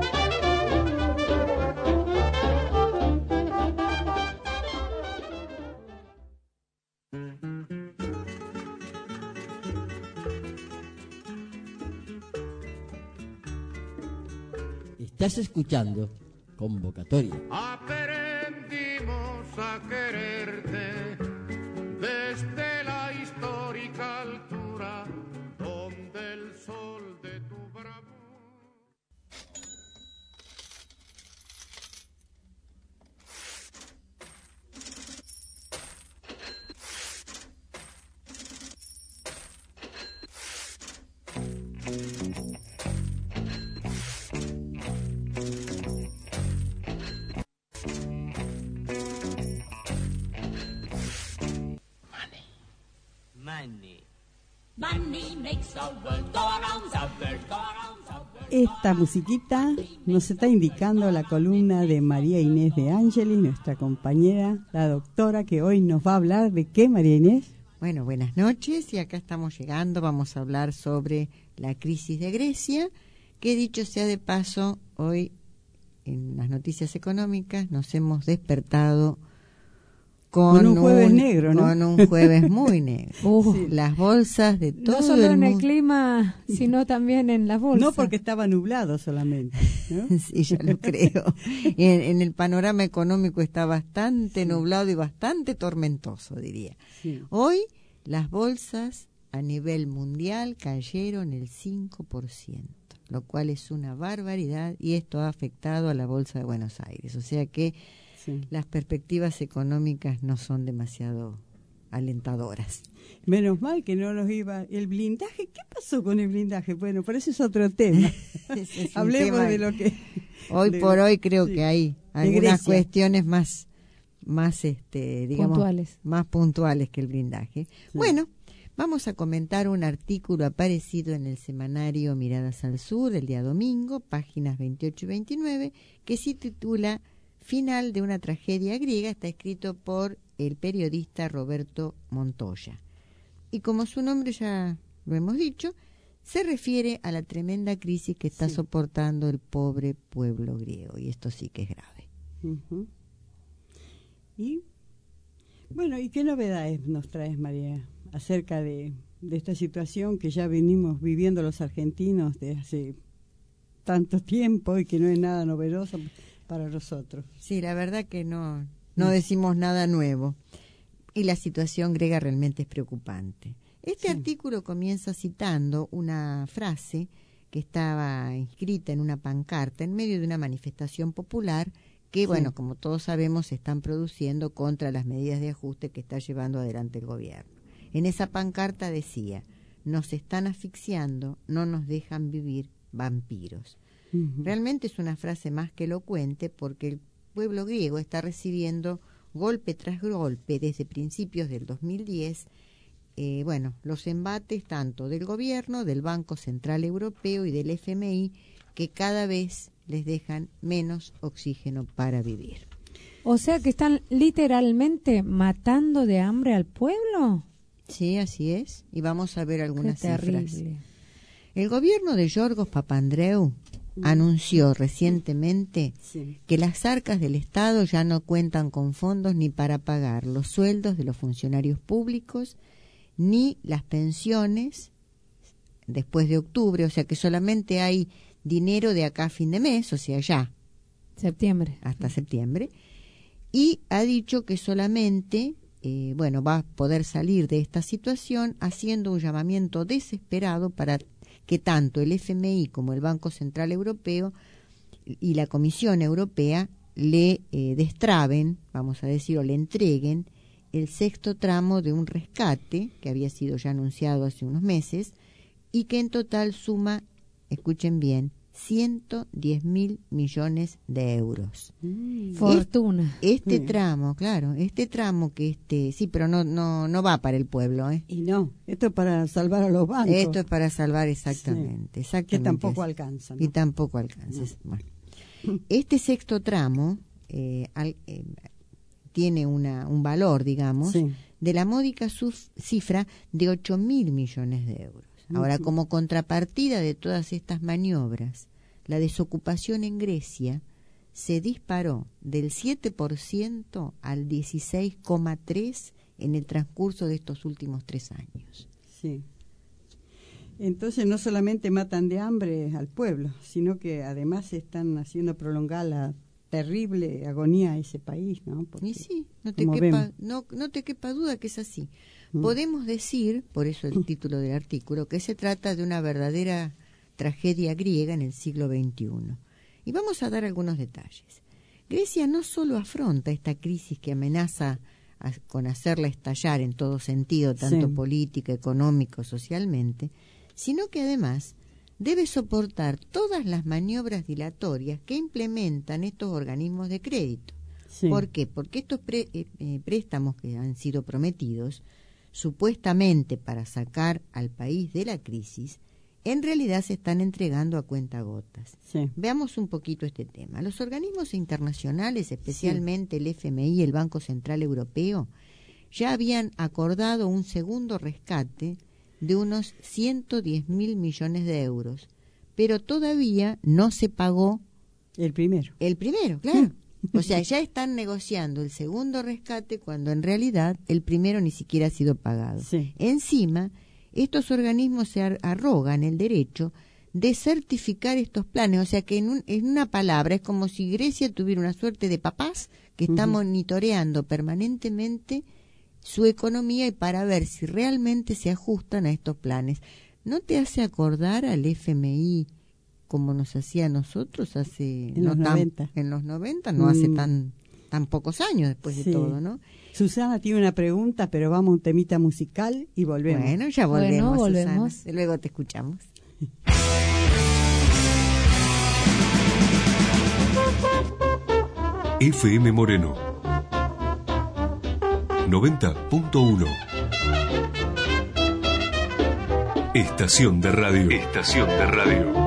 Estás escuchando Convocatoria. Aprendimos a quererte desde la histórica altura donde el sol de tu bravura. Money. Money makes the world go around, the world go around, the world. Esta musiquita nos está indicando la columna de María Inés de Angeli, nuestra compañera, la doctora, que hoy nos va a hablar de qué, María Inés. Bueno, buenas noches, y acá estamos llegando, vamos a hablar sobre la crisis de Grecia, que dicho sea de paso, hoy en las noticias económicas nos hemos despertado con, con un jueves un, negro, ¿no? Con un jueves muy negro. Uh, sí. Las bolsas de todo no solo el en el mundo. clima, sino también en las bolsas. No porque estaba nublado solamente, ¿no? Sí, yo lo creo. En, en el panorama económico está bastante sí. nublado y bastante tormentoso, diría. Sí. Hoy las bolsas a nivel mundial cayeron el cinco por ciento, lo cual es una barbaridad, y esto ha afectado a la bolsa de Buenos Aires. O sea que sí. las perspectivas económicas no son demasiado alentadoras. Menos mal que no nos iba el blindaje. ¿Qué pasó con el blindaje? Bueno, pero ese es otro tema. es Hablemos tema de lo que... Hoy por lo, hoy creo sí, que hay algunas cuestiones más, más este, digamos, puntuales. más puntuales que el blindaje. Sí. Bueno, vamos a comentar un artículo aparecido en el semanario Miradas al Sur el día domingo, páginas veintiocho y veintinueve, que se titula Final de una tragedia griega. Está escrito por el periodista Roberto Montoya. Y como su nombre ya lo hemos dicho, se refiere a la tremenda crisis que está sí. soportando el pobre pueblo griego. Y esto sí que es grave. Uh-huh. Y bueno, ¿y qué novedades nos traes, María, acerca de, de esta situación que ya venimos viviendo los argentinos desde hace tanto tiempo y que no es nada novedoso para nosotros? Sí, la verdad que no, no decimos nada nuevo. Y la situación griega realmente es preocupante. Este sí. artículo comienza citando una frase que estaba inscrita en una pancarta en medio de una manifestación popular que, sí. bueno, como todos sabemos, se están produciendo contra las medidas de ajuste que está llevando adelante el gobierno. En esa pancarta decía: nos están asfixiando, no nos dejan vivir, vampiros. Uh-huh. Realmente es una frase más que elocuente, porque el pueblo griego está recibiendo golpe tras golpe desde principios del dos mil diez, eh, bueno, los embates tanto del gobierno, del Banco Central Europeo y del F M I, que cada vez les dejan menos oxígeno para vivir. O sea que están literalmente matando de hambre al pueblo. Sí, así es, y vamos a ver algunas cifras. El gobierno de Yorgos Papandreou mm. anunció recientemente sí. que las arcas del Estado ya no cuentan con fondos ni para pagar los sueldos de los funcionarios públicos ni las pensiones después de octubre, o sea que solamente hay dinero de acá a fin de mes, o sea ya septiembre, hasta septiembre, y ha dicho que solamente eh, bueno, va a poder salir de esta situación haciendo un llamamiento desesperado para que tanto el F M I como el Banco Central Europeo y la Comisión Europea le eh, destraben, vamos a decir, o le entreguen el sexto tramo de un rescate que había sido ya anunciado hace unos meses y que en total suma, escuchen bien, ciento diez mil millones de euros. Mm, fortuna. Este, este tramo, claro, este tramo que este, sí, pero no no no va para el pueblo, ¿eh? Y no, esto es para salvar a los bancos. Esto es para salvar exactamente, sí. exactamente. Que tampoco alcanza, ¿no? Y tampoco alcanza. No. Bueno, este sexto tramo eh, al, eh, tiene una un valor, digamos, sí. de la módica suf, cifra de ocho mil millones de euros. Ahora, como contrapartida de todas estas maniobras, la desocupación en Grecia se disparó del siete por ciento al dieciséis coma tres por ciento en el transcurso de estos últimos tres años. Sí. Entonces no solamente matan de hambre al pueblo, sino que además están haciendo prolongar la terrible agonía a ese país, ¿no? Porque, y sí, no te, quepa, no, no te quepa duda que es así. Mm. Podemos decir, por eso el título del artículo, que se trata de una verdadera tragedia griega en el siglo veintiuno. Y vamos a dar algunos detalles. Grecia no solo afronta esta crisis que amenaza a, con hacerla estallar en todo sentido, tanto sí. política, económico, socialmente, sino que además debe soportar todas las maniobras dilatorias que implementan estos organismos de crédito. Sí. ¿Por qué? Porque estos pre, eh, préstamos que han sido prometidos supuestamente para sacar al país de la crisis, en realidad se están entregando a cuentagotas. Sí. Veamos un poquito este tema. Los organismos internacionales, especialmente sí. el F M I y el Banco Central Europeo, ya habían acordado un segundo rescate de unos ciento diez mil millones de euros, pero todavía no se pagó el primero. El primero, claro. O sea, ya están negociando el segundo rescate cuando en realidad el primero ni siquiera ha sido pagado. Sí. Encima, estos organismos se arrogan el derecho de certificar estos planes. O sea que en, un, en una palabra es como si Grecia tuviera una suerte de papás que está uh-huh. monitoreando permanentemente su economía y para ver si realmente se ajustan a estos planes. ¿No te hace acordar al F M I como nos hacía a nosotros hace en no los tan, noventa? En los noventa, no mm. hace tan tan pocos años después sí. de todo, ¿no? Susana tiene una pregunta, pero vamos a un temita musical y volvemos. Bueno, ya volvemos, bueno, volvemos. Susana. Luego te escuchamos. F M Moreno noventa punto uno. Estación de radio. Estación de radio.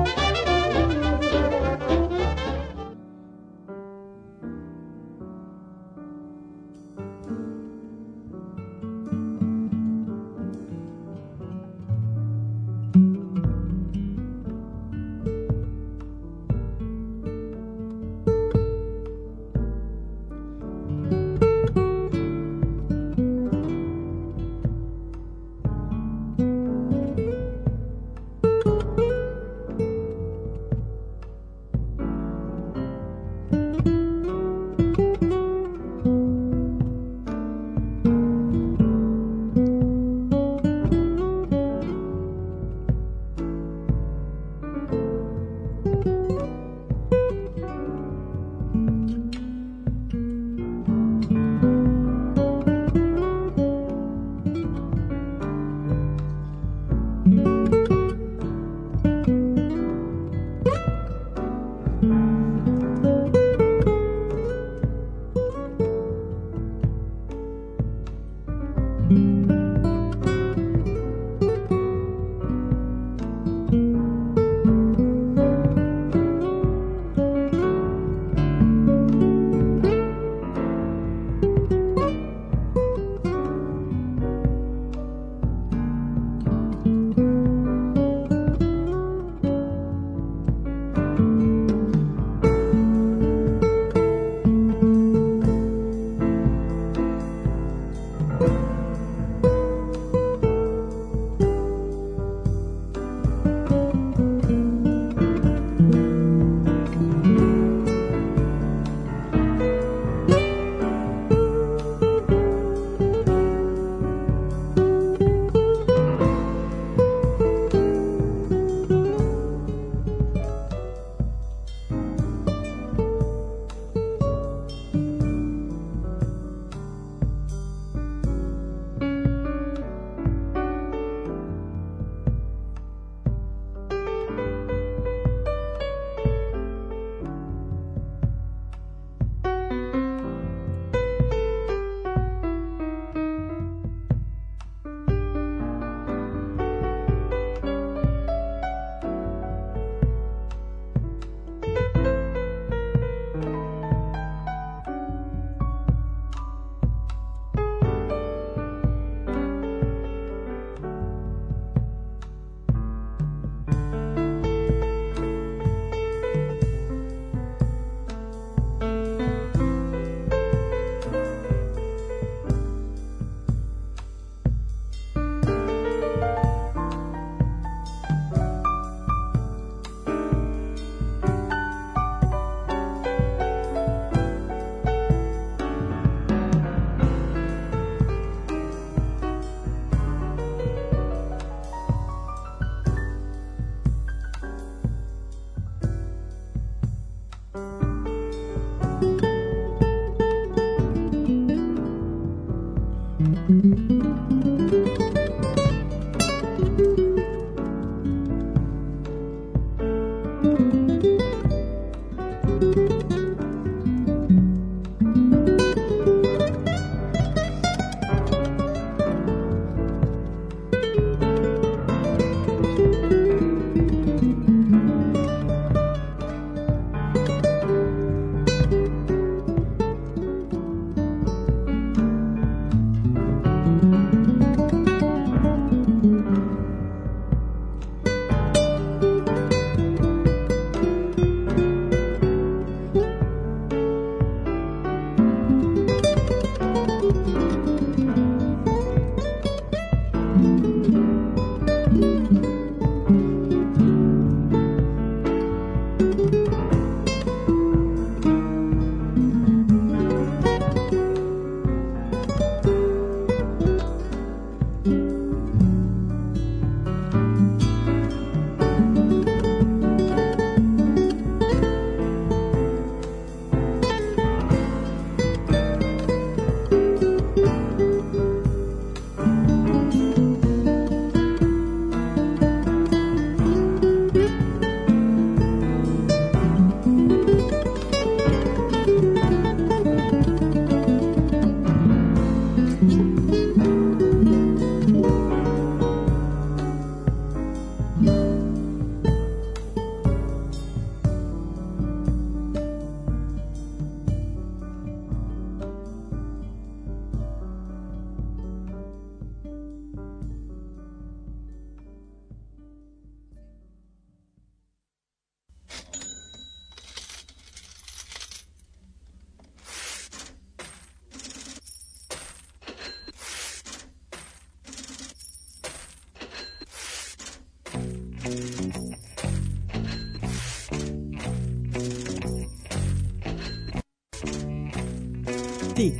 Sí.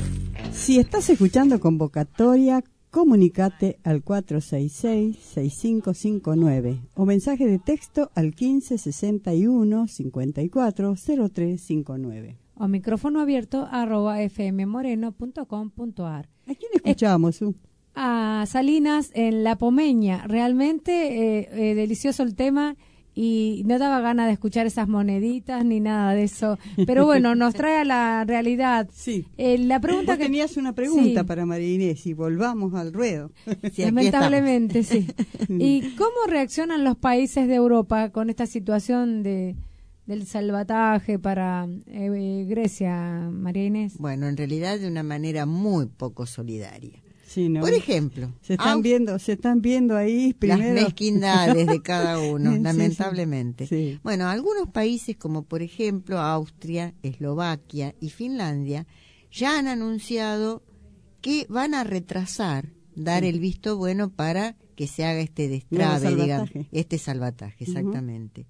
Si estás escuchando convocatoria, comunicate al cuatro seis seis, seis cinco cinco nueve o mensaje de texto al quince sesenta y uno cincuenta y cuatro cero tres cinco nueve. O micrófono abierto arroba fmmoreno punto com punto ar. ¿A quién escuchamos? Uh? A Salinas en La Pomeña. Realmente eh, eh, delicioso el tema y no daba ganas de escuchar esas moneditas ni nada de eso. Pero bueno, nos trae a la realidad. Sí. Eh, la pregunta Vos que tenías una pregunta sí. para María Inés y volvamos al ruedo. Sí, lamentablemente, sí. ¿Y cómo reaccionan los países de Europa con esta situación de del salvataje para eh, Grecia, María Inés? Bueno, en realidad de una manera muy poco solidaria. Sí, ¿no? Por ejemplo, se están Aust- viendo, se están viendo ahí primero las mezquindades de cada uno, Sí, lamentablemente. sí, sí. Bueno, algunos países como por ejemplo Austria, Eslovaquia y Finlandia ya han anunciado que van a retrasar, dar Sí. el visto bueno para que se haga este Nuevo destrabe, digamos, salvataje. este salvataje, exactamente.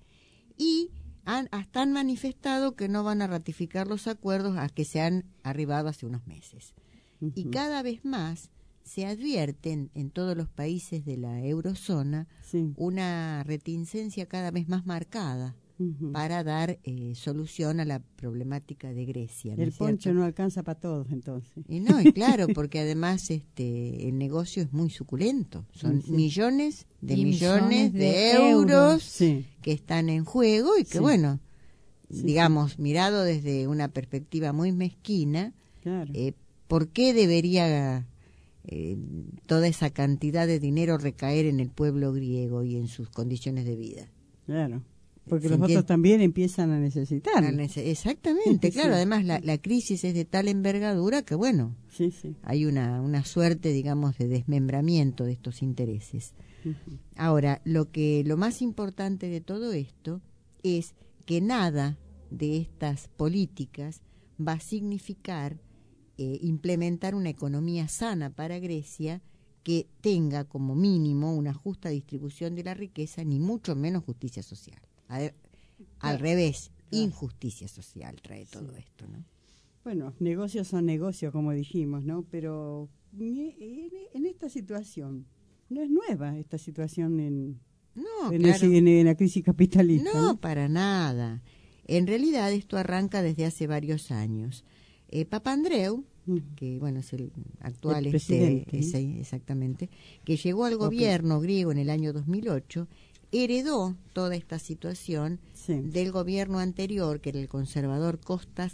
Y han, hasta han manifestado que no van a ratificar los acuerdos a que se han arribado hace unos meses. Ujú. Y cada vez más se advierten en todos los países de la eurozona Sí. una reticencia cada vez más marcada Ujú. para dar eh, solución a la problemática de Grecia. ¿no El es cierto? poncho no alcanza para todos, entonces. Y no, y claro, porque además este el negocio es muy suculento. Son Sí. millones de Y millones, millones de, de euros, euros. Sí. que están en juego y que, Sí. bueno, Sí, digamos, mirado desde una perspectiva muy mezquina, Claro. eh, ¿por qué debería eh, toda esa cantidad de dinero recaer en el pueblo griego y en sus condiciones de vida? Claro. Porque ¿Se los entiende? otros también empiezan a necesitar. La nece- Exactamente, Sí. claro. Además, la, la crisis es de tal envergadura que, bueno, Sí, sí. hay una, una suerte, digamos, de desmembramiento de estos intereses. Ujú. Ahora, lo que lo más importante de todo esto es que nada de estas políticas va a significar eh, implementar una economía sana para Grecia que tenga como mínimo una justa distribución de la riqueza, ni mucho menos justicia social. Al, al revés, injusticia social trae todo esto, ¿no? Bueno, negocios son negocios, como dijimos, ¿no? Pero en, en esta situación, no es nueva esta situación en, No, en, claro. el- en- en la crisis capitalista. No, ¿no? para nada. En realidad esto arranca desde hace varios años. Eh, Papandreou, que bueno es el actual El este, presidente, ese, ¿no? exactamente, que llegó al Ok. gobierno griego en el año dos mil ocho, heredó toda esta situación Sí. del gobierno anterior, que era el conservador Kostas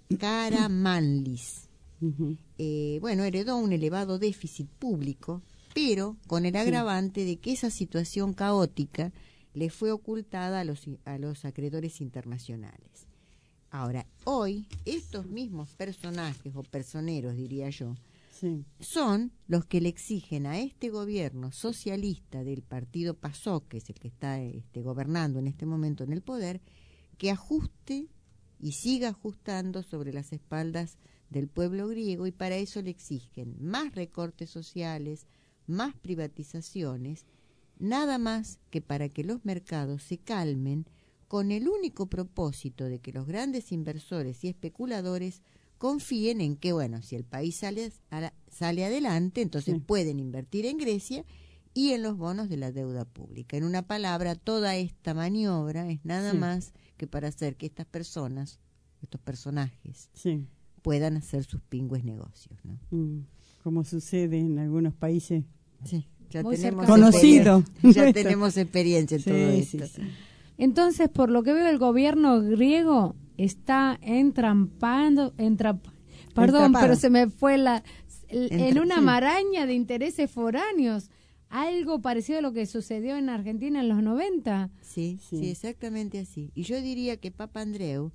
Karamanlis. Ujú. Eh, bueno, heredó un elevado déficit público, pero con el Sí. agravante de que esa situación caótica le fue ocultada a los, a los acreedores internacionales. Ahora, hoy, estos mismos personajes o personeros, diría yo, Sí. son los que le exigen a este gobierno socialista del partido PASOK, que es el que está este, gobernando en este momento en el poder, que ajuste y siga ajustando sobre las espaldas del pueblo griego, y para eso le exigen más recortes sociales, más privatizaciones, nada más que para que los mercados se calmen, con el único propósito de que los grandes inversores y especuladores confíen en que, bueno, si el país sale, a la- sale adelante, entonces Sí. pueden invertir en Grecia y en los bonos de la deuda pública. En una palabra, toda esta maniobra es nada Sí. más que para hacer que estas personas, estos personajes, Sí. puedan hacer sus pingües negocios, ¿no? Mm. Como sucede en algunos países. Sí, ya Muy tenemos cercano. Conocido. experiencia- ya tenemos experiencia en Sí, todo sí, esto. sí. Entonces, por lo que veo, el gobierno griego está entrampando, entramp- perdón, Entrapado. pero se me fue la, el- en Entra- una sí. maraña de intereses foráneos, algo parecido a lo que sucedió en Argentina en los noventa. Sí, sí, Sí. exactamente así. Y yo diría que Papandreou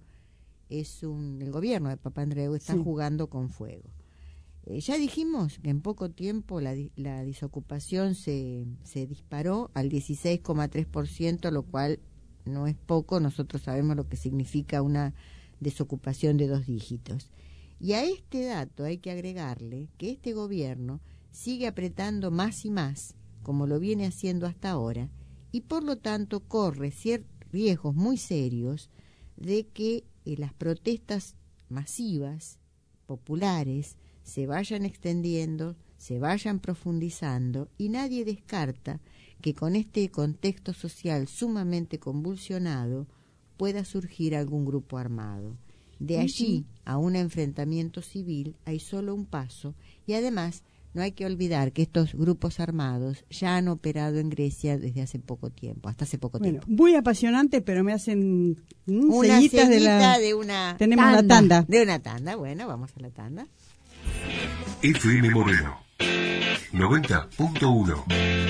es un, el gobierno de Papandreou está Sí. jugando con fuego. Eh, ya dijimos que en poco tiempo la, di- la desocupación se, se disparó al dieciséis coma tres por ciento, lo cual no es poco. Nosotros sabemos lo que significa una desocupación de dos dígitos. Y a este dato hay que agregarle que este gobierno sigue apretando más y más, como lo viene haciendo hasta ahora, y por lo tanto corre ciertos riesgos muy serios de que eh, las protestas masivas populares se vayan extendiendo, se vayan profundizando, y nadie descarta que con este contexto social sumamente convulsionado pueda surgir algún grupo armado. De allí a un enfrentamiento civil hay solo un paso, y además no hay que olvidar que estos grupos armados ya han operado en Grecia desde hace poco tiempo, hasta hace poco Bueno, tiempo. muy apasionante, pero me hacen mm, Una señitas de, la... de una Tenemos la tanda. De una tanda, bueno, vamos a la tanda. F M Moreno noventa punto uno.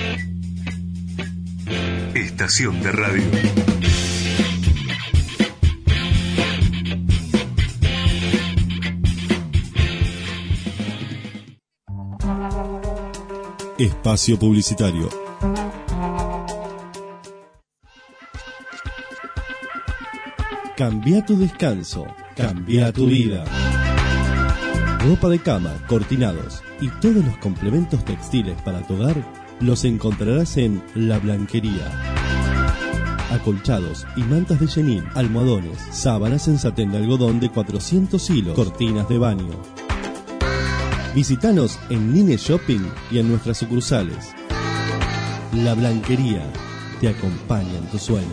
Estación de radio. Espacio publicitario. Cambia tu descanso, cambia tu vida. Ropa de cama, cortinados y todos los complementos textiles para tu hogar los encontrarás en La Blanquería. Acolchados y mantas de chenín, almohadones, sábanas en satén de algodón de cuatrocientos hilos, cortinas de baño. Visítanos en Nine Shopping y en nuestras sucursales. La Blanquería te acompaña en tus sueños.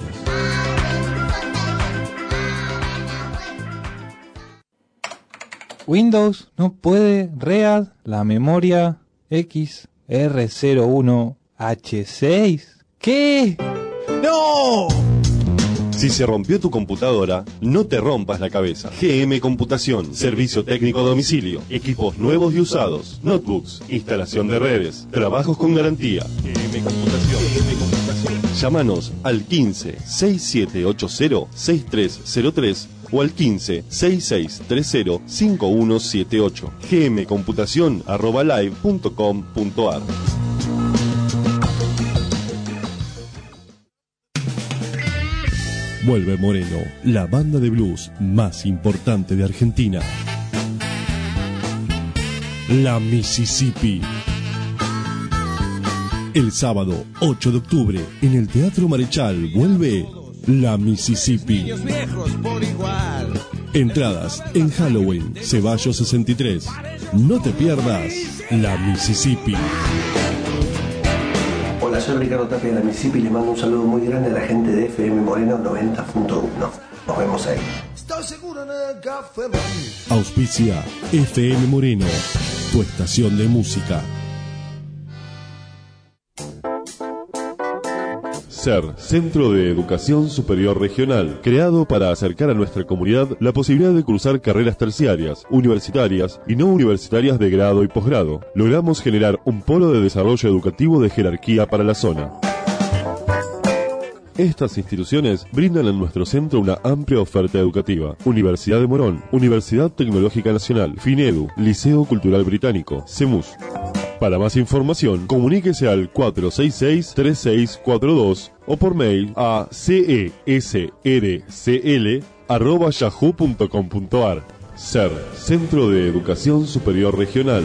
Windows no puede read la memoria X R cero uno H seis. ¿Qué? ¡No! Si se rompió tu computadora, no te rompas la cabeza. G M Computación, servicio técnico a domicilio, equipos nuevos y usados, notebooks, instalación de redes, trabajos con garantía. G M Computación. G M Computación. Llámanos al quince, sesenta y siete ochenta, sesenta y tres cero tres o al quince, sesenta y seis treinta, cincuenta y uno setenta y ocho. gmcomputación arroba live punto com punto ar. Vuelve Moreno, la banda de blues más importante de Argentina. La Mississippi. El sábado ocho de octubre, en el Teatro Marechal, vuelve La Mississippi. Entradas en Halloween, Ceballos sesenta y tres. No te pierdas La Mississippi. Hola, soy Ricardo Tapia de La Mississippi y le mando un saludo muy grande a la gente de F M Moreno noventa punto uno. Nos vemos ahí. Auspicia F M Moreno, tu estación de música. C E R, Centro de Educación Superior Regional, creado para acercar a nuestra comunidad la posibilidad de cursar carreras terciarias, universitarias y no universitarias de grado y posgrado. Logramos generar un polo de desarrollo educativo de jerarquía para la zona. Estas instituciones brindan en nuestro centro una amplia oferta educativa. Universidad de Morón, Universidad Tecnológica Nacional, FINEDU, Liceo Cultural Británico, CEMUS. Para más información, comuníquese al cuatro seis seis, tres seis cuatro dos o por mail a cesrcl arroba yahoo punto com punto ar. C E R, Centro de Educación Superior Regional.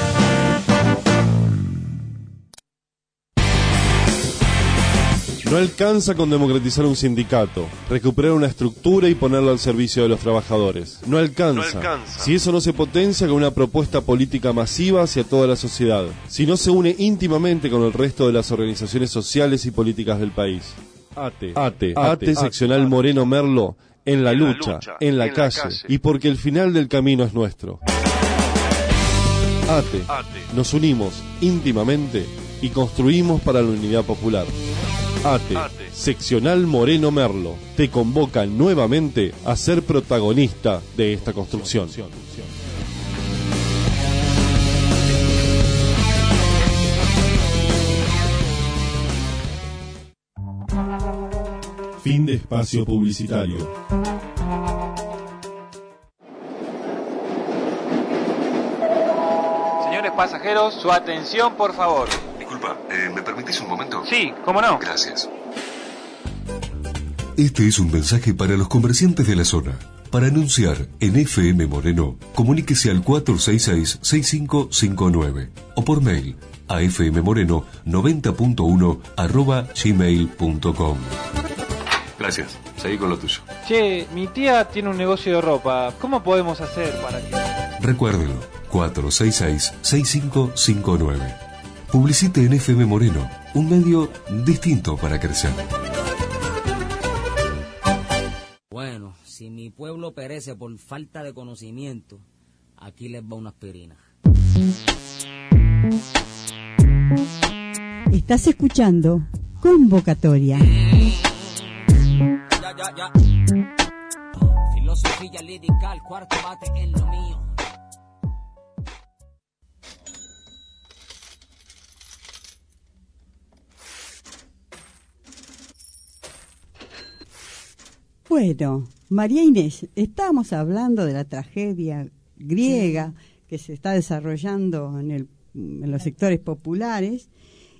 No alcanza con democratizar un sindicato, recuperar una estructura y ponerla al servicio de los trabajadores. No alcanza. No alcanza. Si eso no se potencia con una propuesta política masiva hacia toda la sociedad. Si no se une íntimamente con el resto de las organizaciones sociales y políticas del país. ATE, ATE, ATE, seccional Moreno Merlo, en la lucha, en la calle, y porque el final del camino es nuestro. ATE, nos unimos íntimamente y construimos para la unidad popular. ATE, seccional Moreno Merlo, te convoca nuevamente a ser protagonista de esta construcción. Fin de espacio publicitario. Señores pasajeros, su atención, por favor. Disculpa, eh, ¿me permitís un momento? Sí, ¿cómo no? Gracias. Este es un mensaje para los comerciantes de la zona. Para anunciar en F M Moreno, comuníquese al cuatro seis seis, seis cinco cinco nueve o por mail a fmmoreno noventa punto uno arroba gmail punto com. Gracias, seguí con lo tuyo. Che, mi tía tiene un negocio de ropa. ¿Cómo podemos hacer para que...? Recuérdelo, cuatro seis seis, seis cinco cinco nueve. Publicite en F M Moreno, un medio distinto para crecer. Bueno, si mi pueblo perece por falta de conocimiento, aquí les va una aspirina. Estás escuchando Convocatoria. Ya, ya, ya. Filosofía lírica, el cuarto bate en lo mío. Bueno, María Inés, estamos hablando de la tragedia griega sí. que se está desarrollando en, el, en los sectores populares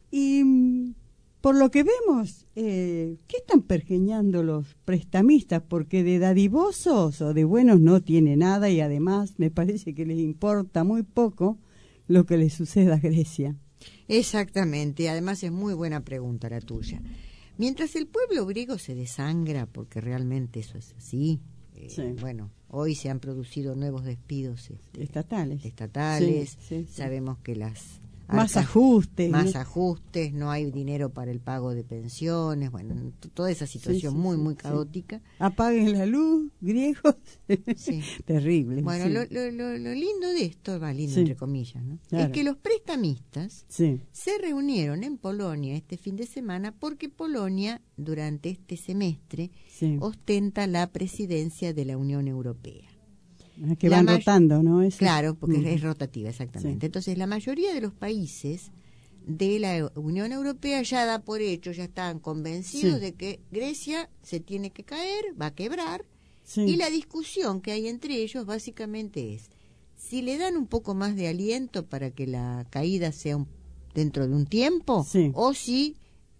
y por lo que vemos, eh, ¿qué están pergeñando los prestamistas? Porque de dadivosos o de buenos no tiene nada y además me parece que les importa muy poco lo que le suceda a Grecia. Exactamente, además es muy buena pregunta la tuya. Mientras el pueblo griego se desangra, porque realmente eso es así, eh, sí. bueno, hoy se han producido nuevos despidos este, estatales, estatales sí, sí, sí. Sabemos que las más arcas, ajustes, más ¿no? ajustes, no hay dinero para el pago de pensiones, bueno, toda esa situación sí, sí, muy, sí, muy caótica. Sí. Apaguen la luz, griegos, sí. terrible. Bueno, sí. lo, lo, lo, lo lindo de esto, va lindo sí. entre comillas, ¿no? Claro. Es que los prestamistas sí. se reunieron en Polonia este fin de semana porque Polonia durante este semestre sí. ostenta la presidencia de la Unión Europea. Que van rotando, ¿no? Eso claro, porque mm. es rotativa, exactamente. Sí. Entonces, la mayoría de los países de la Unión Europea ya da por hecho, ya están convencidos sí. de que Grecia se tiene que caer, va a quebrar, sí. y la discusión que hay entre ellos básicamente es si le dan un poco más de aliento para que la caída sea un, dentro de un tiempo, sí. o si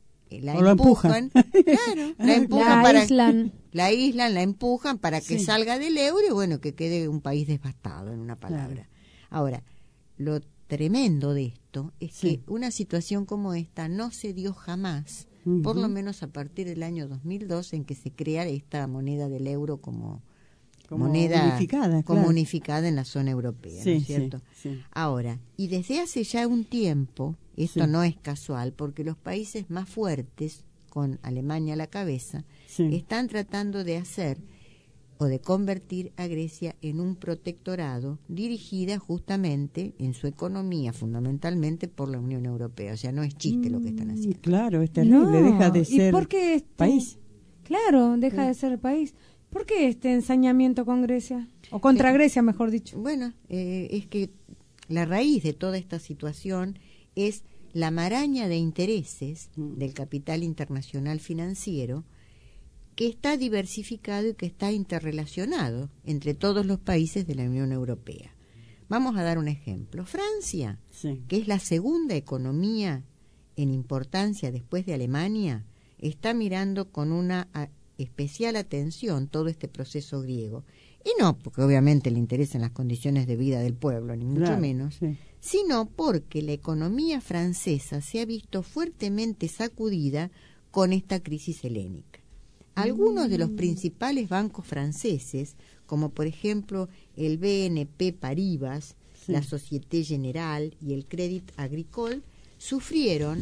la o empujan, claro, la empujan la para aíslan. la aíslan, la empujan para que sí. salga del euro y bueno, que quede un país devastado, en una palabra. Claro. Ahora, lo tremendo de esto es sí. que una situación como esta no se dio jamás, uh-huh. por lo menos a partir del año dos mil dos en que se crea esta moneda del euro como, como moneda unificada, como claro. unificada en la zona europea, sí, ¿no es cierto? Sí, sí. Ahora, y desde hace ya un tiempo, esto sí. no es casual, porque los países más fuertes, con Alemania a la cabeza, sí. están tratando de hacer o de convertir a Grecia en un protectorado dirigida justamente en su economía, fundamentalmente por la Unión Europea. O sea, no es chiste mm, lo que están haciendo. Claro, es terrible, no, deja de ser ¿y por qué este, país. Claro, deja sí. de ser país. ¿Por qué este ensañamiento con Grecia? O contra eh, Grecia, mejor dicho. Bueno, eh, es que la raíz de toda esta situación es la maraña de intereses del capital internacional financiero que está diversificado y que está interrelacionado entre todos los países de la Unión Europea. Vamos a dar un ejemplo. Francia, sí. que es la segunda economía en importancia después de Alemania, está mirando con una a, especial atención todo este proceso griego. Y no porque obviamente le interesan las condiciones de vida del pueblo, ni mucho claro, menos, sí. sino porque la economía francesa se ha visto fuertemente sacudida con esta crisis helénica. Algunos mm. de los principales bancos franceses, como por ejemplo el B N P Paribas, sí. la Société Générale y el Crédit Agricole, sufrieron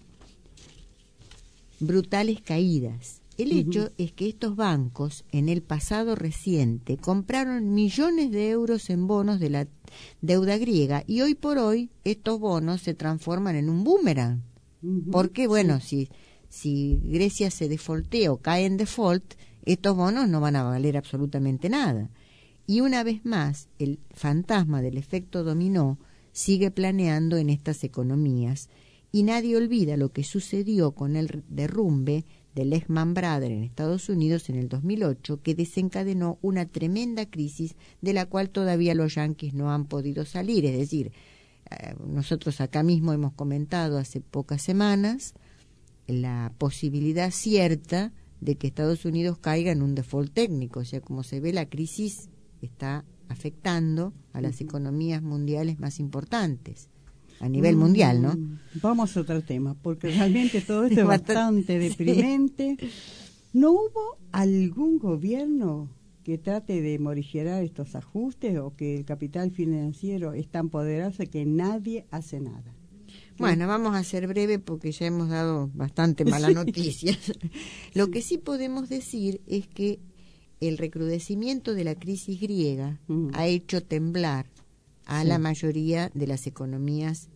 brutales caídas. El uh-huh. hecho es que estos bancos, en el pasado reciente, compraron millones de euros en bonos de la deuda griega y hoy por hoy estos bonos se transforman en un boomerang. Uh-huh. Porque, bueno, sí. si, si Grecia se defaultea o cae en default, estos bonos no van a valer absolutamente nada. Y una vez más, el fantasma del efecto dominó sigue planeando en estas economías y nadie olvida lo que sucedió con el derrumbe del Lehman Brothers en Estados Unidos en el dos mil ocho, que desencadenó una tremenda crisis de la cual todavía los yanquis no han podido salir. Es decir, eh, nosotros acá mismo hemos comentado hace pocas semanas la posibilidad cierta de que Estados Unidos caiga en un default técnico. O sea, como se ve, la crisis está afectando a las economías mundiales más importantes. A nivel mundial, ¿no? Vamos a otro tema, porque realmente todo esto es bastante deprimente. ¿No hubo algún gobierno que trate de morigerar estos ajustes o que el capital financiero es tan poderoso que nadie hace nada. Bueno, vamos a ser breve porque ya hemos dado bastante malas Sí. noticias. Lo que sí podemos decir es que el recrudecimiento de la crisis griega Mm. ha hecho temblar a Sí. la mayoría de las economías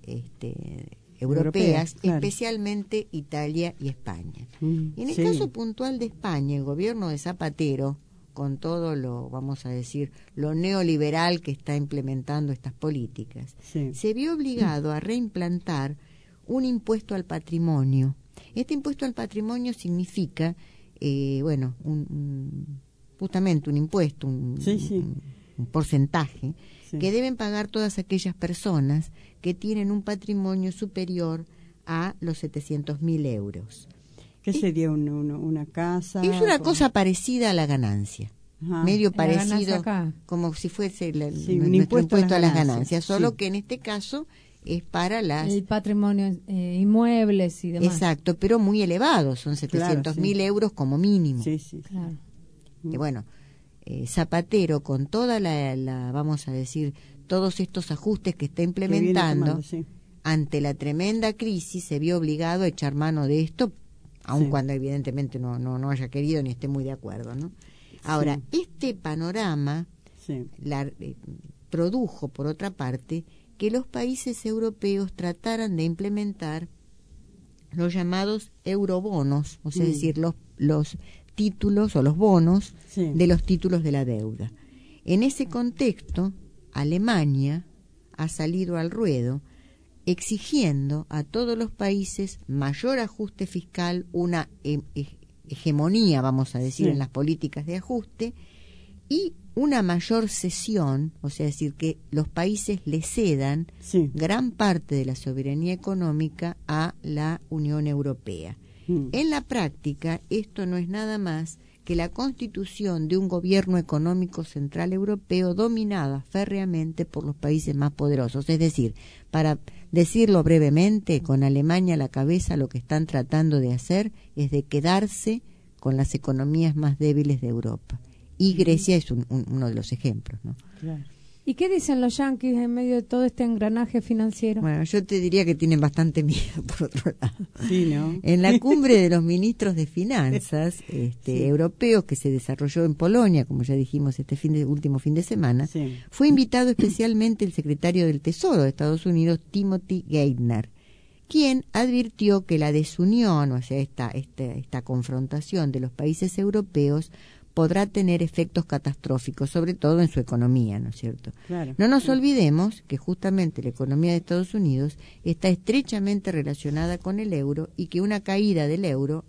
este, europeas, Europeas, claro. especialmente Italia y España. Mm, En el sí. caso puntual de España, el gobierno de Zapatero, con todo lo, vamos a decir, lo neoliberal que está implementando estas políticas, Sí. se vio obligado a reimplantar un impuesto al patrimonio. Este impuesto al patrimonio significa, eh, bueno, un, un- justamente un impuesto, un, Sí, sí. un- un porcentaje, Sí. que deben pagar todas aquellas personas que tienen un patrimonio superior a los setecientos mil euros. ¿Qué sería un- un- una casa? Es una con- cosa parecida a la ganancia. Ajá. Medio La ganancia parecido, acá. como si fuese la- Sí, un nuestro impuesto a las a las ganancias, ganancias, solo sí. que en este caso es para las... El patrimonio, eh, inmuebles y demás. Exacto, pero muy elevados, son setecientos mil sí. euros como mínimo. Sí, sí. Claro. Y bueno, eh, Zapatero con toda la, la, vamos a decir, todos estos ajustes que está Que viene implementando, tomando, sí. ante la tremenda crisis se vio obligado a echar mano de esto, aun Sí. cuando evidentemente no, no, no haya querido ni esté muy de acuerdo, ¿no? Ahora, este panorama Sí. la, eh, produjo, por otra parte, que los países europeos trataran de implementar los llamados eurobonos, o sea, Mm. es decir, los, los títulos o los bonos Sí. de los títulos de la deuda. En ese contexto, Alemania ha salido al ruedo exigiendo a todos los países mayor ajuste fiscal, una he- he- hegemonía, vamos a decir, Sí. en las políticas de ajuste, y una mayor cesión, o sea, decir que los países le cedan Sí. gran parte de la soberanía económica a la Unión Europea. Mm. En la práctica, esto no es nada más que la constitución de un gobierno económico central europeo dominada férreamente por los países más poderosos. Es decir, para decirlo brevemente, con Alemania a la cabeza, lo que están tratando de hacer es de quedarse con las economías más débiles de Europa. Y Grecia es un- un- uno de los ejemplos, ¿no? Claro. ¿Y qué dicen los yanquis en medio de todo este engranaje financiero? Bueno, yo te diría que tienen bastante miedo, por otro lado. Sí, ¿no? En la cumbre de los ministros de finanzas este, Sí. europeos que se desarrolló en Polonia, como ya dijimos este fin de, último fin de semana, Sí. fue invitado especialmente el secretario del Tesoro de Estados Unidos, Timothy Geithner, quien advirtió que la desunión, o sea, esta, esta, esta confrontación de los países europeos podrá tener efectos catastróficos, sobre todo en su economía, ¿no es cierto? Claro. No nos olvidemos que justamente la economía de Estados Unidos está estrechamente relacionada con el euro y que una caída del euro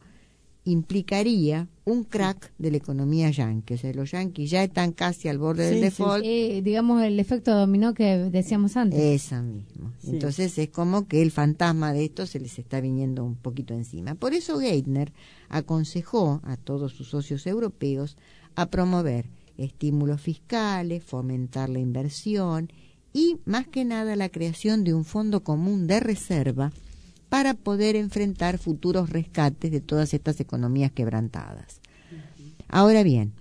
implicaría un crack de la economía yanqui. O sea, los yanquis ya están casi al borde Sí, del sí, default. eh, digamos el efecto dominó que decíamos antes. Esa mismo. Sí. Entonces es como que el fantasma de esto se les está viniendo un poquito encima. Por eso Geithner aconsejó a todos sus socios europeos a promover estímulos fiscales, fomentar la inversión y, más que nada, la creación de un fondo común de reserva para poder enfrentar futuros rescates de todas estas economías quebrantadas. Ahora bien,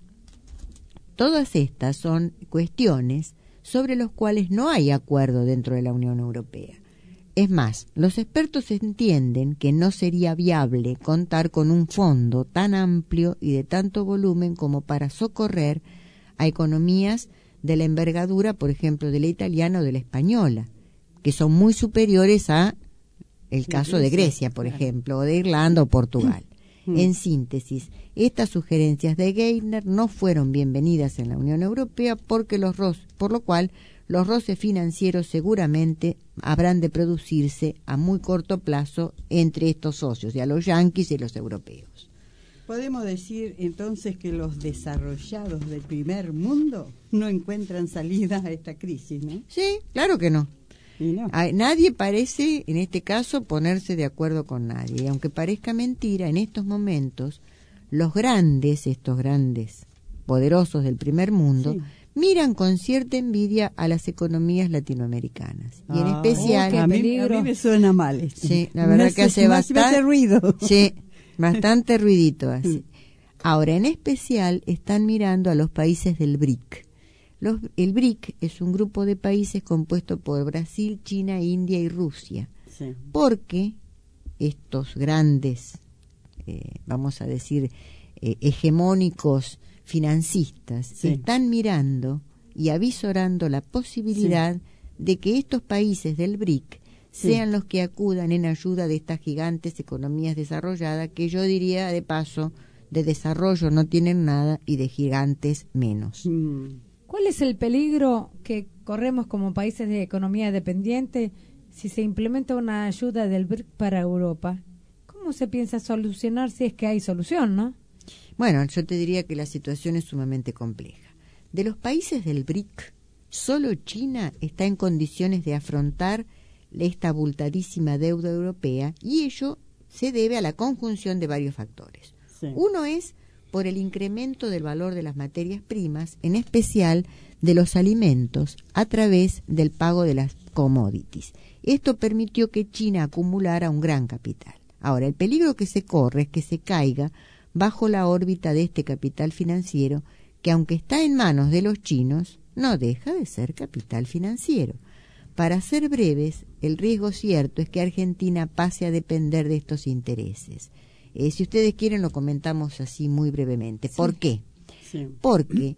todas estas son cuestiones sobre las cuales no hay acuerdo dentro de la Unión Europea. Es más, los expertos entienden que no sería viable contar con un fondo tan amplio y de tanto volumen como para socorrer a economías de la envergadura, por ejemplo, de la italiana o de la española, que son muy superiores a el Sí, caso de Grecia, Grecia, por claro. ejemplo, o de Irlanda o Portugal. Mm. En síntesis, estas sugerencias de Geithner no fueron bienvenidas en la Unión Europea porque los ro- por lo cual los roces financieros seguramente habrán de producirse a muy corto plazo entre estos socios, ya los yanquis y los europeos. Podemos decir entonces que los desarrollados del primer mundo no encuentran salida a esta crisis, ¿no? Sí, claro que no. Y no. A- Nadie parece, en este caso, ponerse de acuerdo con nadie. Y aunque parezca mentira, en estos momentos, los grandes, estos grandes poderosos del primer mundo, Sí. miran con cierta envidia a las economías latinoamericanas. Y en Ah, especial... a, mí, a mí me suena mal esto. Sí, la Me verdad hace- que hace me hace- me hace bastante ruido. Sí, bastante ruidito hace. Ahora, en especial, están mirando a los países del B R I C. Los, el B R I C es un grupo de países compuesto por Brasil, China, India y Rusia. Sí. Porque estos grandes, eh, vamos a decir, eh, hegemónicos financistas, Sí. están mirando y avisorando la posibilidad Sí. de que estos países del B R I C Sí. sean los que acudan en ayuda de estas gigantes economías desarrolladas, que yo diría de paso, de desarrollo no tienen nada y de gigantes menos. Mm. ¿Cuál es el peligro que corremos como países de economía dependiente si se implementa una ayuda del B R I C para Europa? ¿Cómo se piensa solucionar si es que hay solución, no? Bueno, yo te diría que la situación es sumamente compleja. De los países del B R I C, solo China está en condiciones de afrontar esta abultadísima deuda europea, y ello se debe a la conjunción de varios factores. Sí. Uno es por el incremento del valor de las materias primas, en especial de los alimentos, a través del pago de las commodities. Esto permitió que China acumulara un gran capital. Ahora, el peligro que se corre es que se caiga bajo la órbita de este capital financiero, que aunque está en manos de los chinos, no deja de ser capital financiero. Para ser breves, el riesgo cierto es que Argentina pase a depender de estos intereses. Eh, si ustedes quieren, lo comentamos así muy brevemente. Sí. ¿Por qué? Sí. Porque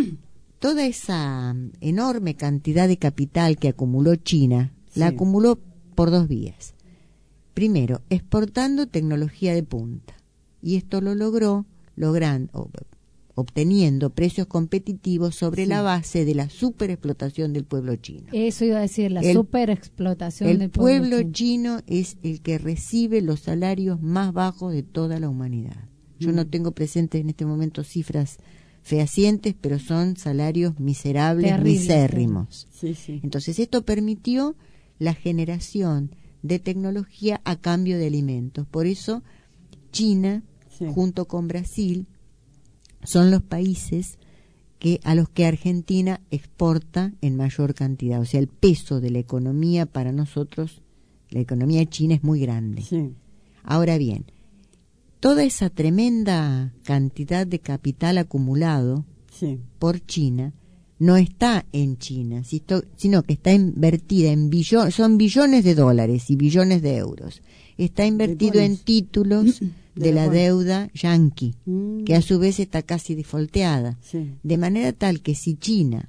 toda esa enorme cantidad de capital que acumuló China, la Sí. acumuló por dos vías. Primero, exportando tecnología de punta. Y esto lo logró logrando, obteniendo precios competitivos sobre Sí. la base de la superexplotación del pueblo chino. Eso iba a decir, la El- superexplotación El del pueblo pueblo chino es el que recibe los salarios más bajos de toda la humanidad. Yo Mm. no tengo presentes en este momento cifras fehacientes, pero son salarios miserables, Terrible, misérrimos. Sí, sí. Entonces esto permitió la generación de tecnología a cambio de alimentos. Por eso China, Sí. junto con Brasil, son los países que a los que Argentina exporta en mayor cantidad. O sea, el peso de la economía para nosotros, la economía china es muy grande. Sí. Ahora bien, toda esa tremenda cantidad de capital acumulado Sí. por China no está en China, sino sino que está invertida en billones, son billones de dólares y billones de euros. Está invertido en bonos. títulos De de la bonos. deuda yanqui, Mm. que a su vez está casi defolteada. Sí. De manera tal que si China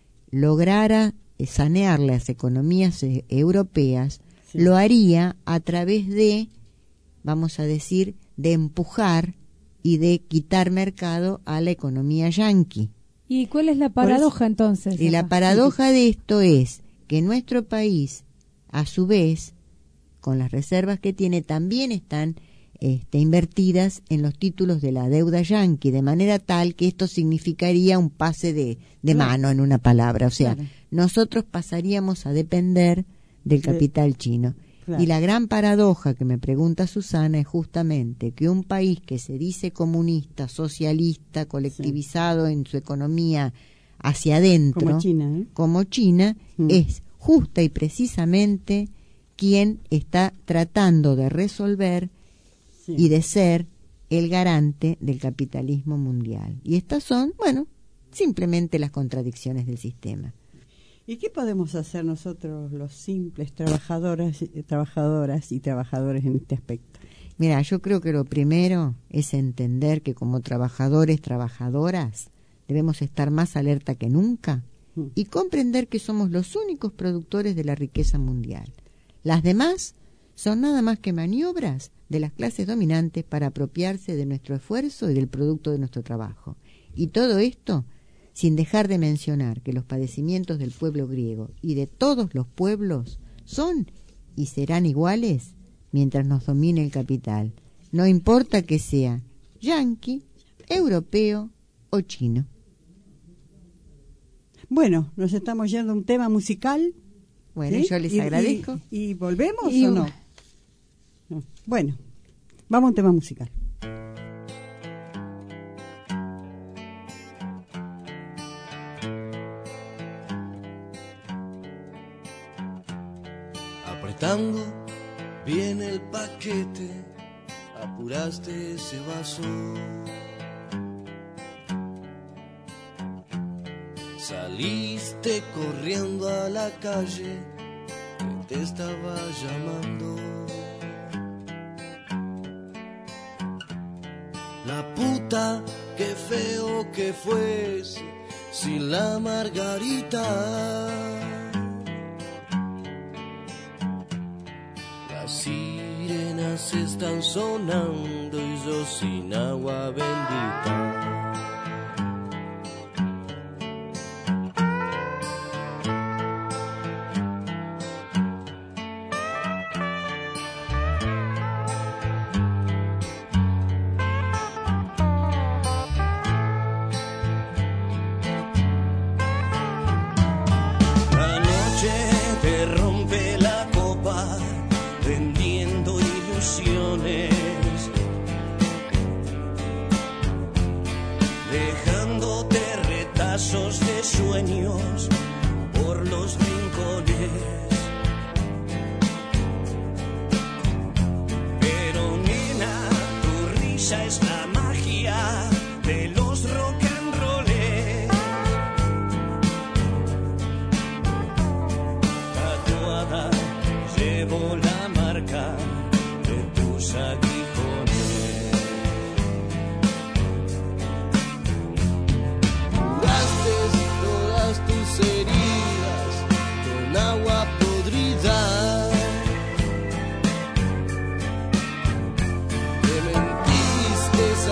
lograra eh, sanear las economías eh, europeas, Sí. lo haría a través de, vamos a decir, de empujar y de quitar mercado a la economía yanqui. ¿Y cuál es la paradoja entonces? Y la acá? paradoja de esto es que nuestro país, a su vez, con las reservas que tiene, también están este, invertidas en los títulos de la deuda yanqui, de manera tal que esto significaría un pase de, de Claro. mano, en una palabra. O sea, Claro. nosotros pasaríamos a depender del De- capital chino. Claro. Y la gran paradoja que me pregunta Susana es justamente que un país que se dice comunista, socialista, colectivizado en su economía hacia adentro, Como China, ¿eh? como China, Mm. es justa y precisamente quien está tratando de resolver Sí. y de ser el garante del capitalismo mundial. Y estas son, bueno, simplemente las contradicciones del sistema. ¿Y qué podemos hacer nosotros, los simples trabajadoras, eh, trabajadoras y trabajadores en este aspecto? Mira, yo creo que lo primero es entender que como trabajadores, trabajadoras, debemos estar más alerta que nunca Mm. y comprender que somos los únicos productores de la riqueza mundial. Las demás son nada más que maniobras de las clases dominantes para apropiarse de nuestro esfuerzo y del producto de nuestro trabajo. Y todo esto sin dejar de mencionar que los padecimientos del pueblo griego y de todos los pueblos son y serán iguales mientras nos domine el capital, no importa que sea yanqui, europeo o chino. Bueno, nos estamos yendo a un tema musical. Bueno, ¿sí? yo les Y- agradezco. ¿Y, y volvemos Y- o no? No. Bueno, vamos a un tema musical. Apretando bien el paquete, apuraste ese vaso Saliste corriendo a la calle que te estaba llamando. La puta, qué feo que fuese sin la margarita. Las sirenas están sonando y yo sin agua bendita. De sueños por los rincones, pero nena, tu risa es la magia de los rock and rolls. Tatuada llevo la marca de tus aguijones. Tus heridas con agua podrida, te mentiste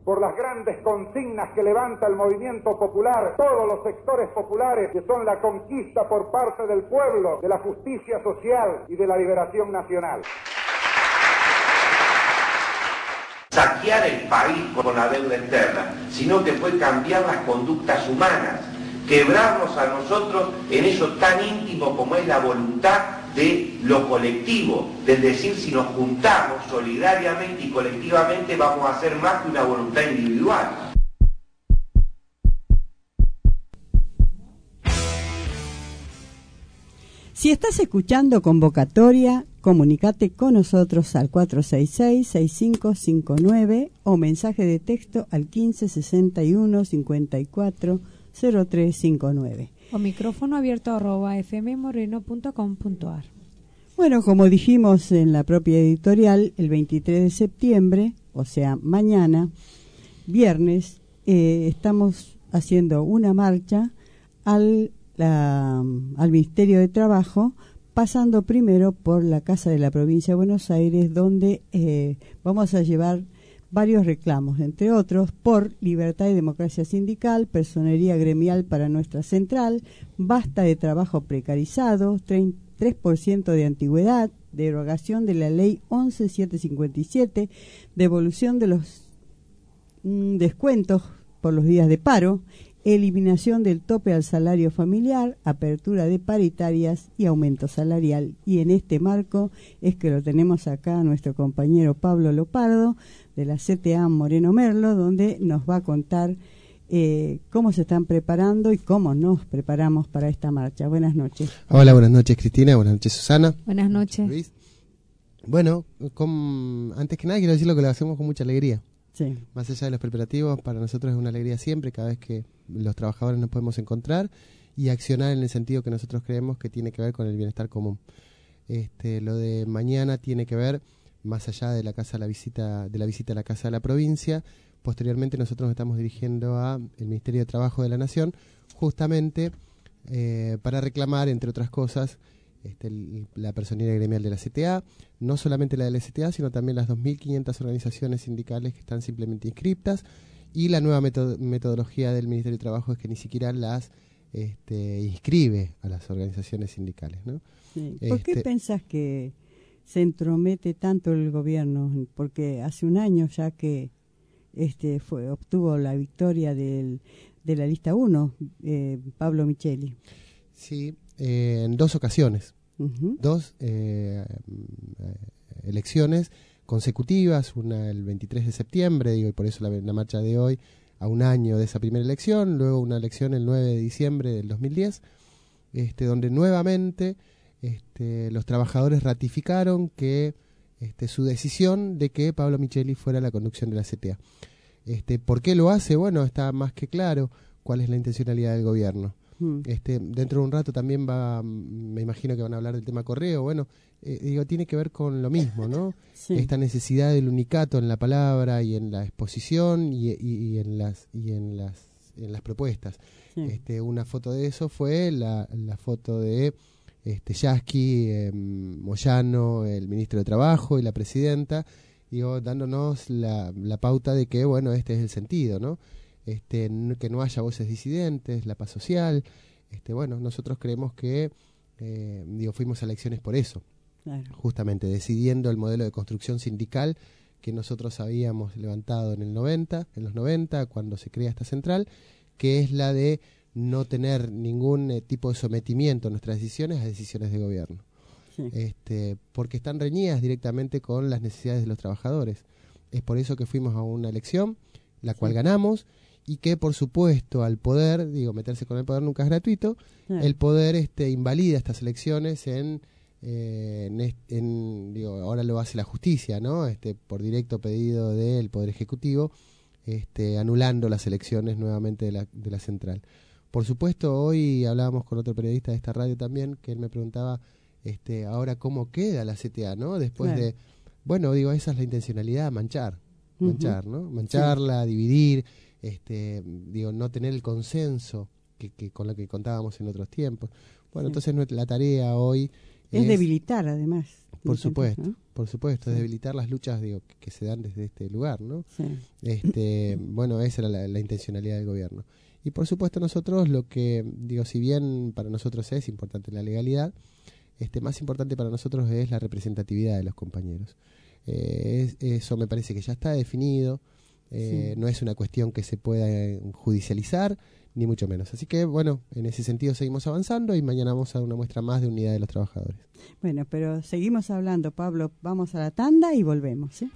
por las grandes consignas que levanta el movimiento popular, todos los sectores populares, que son la conquista por parte del pueblo de la justicia social y de la liberación nacional. Saquear el país con la deuda externa, sino que fue cambiar las conductas humanas, quebrarnos a nosotros en eso tan íntimo como es la voluntad de lo colectivo, del decir si nos juntamos solidariamente y colectivamente vamos a hacer más que una voluntad individual. Si estás escuchando Convocatoria, comunicate con nosotros al cuatro seis seis, seis cinco cinco nueve o mensaje de texto al quince sesenta y uno cincuenta y cuatro cero tres cinco nueve. O micrófono abierto arroba fmmoreno punto com punto ar. Bueno, como dijimos en la propia editorial, el veintitrés de septiembre, o sea, mañana, viernes, eh, estamos haciendo una marcha al, la, al Ministerio de Trabajo, pasando primero por la Casa de la Provincia de Buenos Aires, donde eh, vamos a llevar varios reclamos, entre otros, por libertad y democracia sindical, personería gremial para nuestra central, basta de trabajo precarizado, tres por ciento de antigüedad, derogación de la ley once mil setecientos cincuenta y siete, devolución de los mm, descuentos por los días de paro, eliminación del tope al salario familiar, apertura de paritarias y aumento salarial. Y en este marco es que lo tenemos acá a nuestro compañero Pablo Lopardo, de la C T A Moreno Merlo, donde nos va a contar eh, cómo se están preparando y cómo nos preparamos para esta marcha. Buenas noches. Hola, buenas noches Cristina, buenas noches Susana. Buenas noches. Luis. Bueno, con, antes que nada quiero decir lo que lo hacemos con mucha alegría. Sí. Más allá de los preparativos, para nosotros es una alegría siempre, cada vez que los trabajadores nos podemos encontrar y accionar en el sentido que nosotros creemos que tiene que ver con el bienestar común. Este, lo de mañana tiene que ver más allá de la casa la visita de la visita a la Casa de la Provincia. Posteriormente nosotros nos estamos dirigiendo al Ministerio de Trabajo de la Nación, justamente eh, para reclamar, entre otras cosas, este, el, la personería gremial de la C T A, no solamente la de la C T A, sino también las dos mil quinientas organizaciones sindicales que están simplemente inscriptas, y la nueva metod metodología del Ministerio de Trabajo es que ni siquiera las este, inscribe a las organizaciones sindicales, ¿no? Sí. ¿Por este, qué pensás que se entromete tanto el gobierno? Porque hace un año ya que este fue obtuvo la victoria del, de la lista uno, eh, Pablo Micheli. Sí, eh, en dos ocasiones, uh-huh. dos eh, elecciones consecutivas, una el veintitrés de septiembre, digo, y por eso la, la marcha de hoy, a un año de esa primera elección, luego una elección el nueve de diciembre del dos mil diez, este, donde nuevamente este, los trabajadores ratificaron que este, su decisión de que Pablo Micheli fuera la conducción de la C T A. Este, ¿Por qué lo hace? Bueno, está más que claro cuál es la intencionalidad del gobierno. Hmm. Este, dentro de un rato también va, me imagino que van a hablar del tema correo. Bueno, eh, digo, tiene que ver con lo mismo, ¿no? Sí. Esta necesidad del unicato en la palabra y en la exposición y, y, y en las y en las en las propuestas. Sí. Este, una foto de eso fue la, la foto de este Yasky, eh, Moyano, el ministro de Trabajo y la presidenta, digo, dándonos la, la pauta de que, bueno, este es el sentido, ¿no? Este, no, que no haya voces disidentes, la paz social. Este, bueno, nosotros creemos que, eh, digo, fuimos a elecciones por eso, claro. Justamente decidiendo el modelo de construcción sindical que nosotros habíamos levantado en el noventa, en los noventa, cuando se crea esta central, que es la de no tener ningún eh, tipo de sometimiento a nuestras decisiones a decisiones de gobierno. Sí. Este, porque están reñidas directamente con las necesidades de los trabajadores. Es por eso que fuimos a una elección, la cual sí. ganamos, y que por supuesto al poder, digo, meterse con el poder nunca es gratuito, sí. el poder este, invalida estas elecciones en, eh, en, en, digo, ahora lo hace la justicia, ¿no? Este, por directo pedido del Poder Ejecutivo, este, anulando las elecciones nuevamente de la, de la central. Por supuesto, hoy hablábamos con otro periodista de esta radio también, que él me preguntaba, este, ahora cómo queda la C T A, ¿no? Después claro. de, bueno, digo, esa es la intencionalidad, manchar, manchar, uh-huh. ¿no? Mancharla, sí. dividir, este, digo, no tener el consenso que, que con lo que contábamos en otros tiempos. Bueno, sí. entonces la tarea hoy es, es debilitar, además. Por supuesto, ¿no? por Por supuesto, Sí. debilitar las luchas digo, que, que se dan desde este lugar, ¿no? Sí. Este, bueno, esa era la, la intencionalidad del gobierno. Y por supuesto nosotros lo que, digo, si bien para nosotros es importante la legalidad, este, más importante para nosotros es la representatividad de los compañeros. Eh, es, eso me parece que ya está definido, eh, Sí. no es una cuestión que se pueda eh, judicializar, ni mucho menos. Así que, bueno, en ese sentido seguimos avanzando y mañana vamos a dar una muestra más de unidad de los trabajadores. Bueno, pero seguimos hablando, Pablo. Vamos a la tanda y volvemos, ¿sí?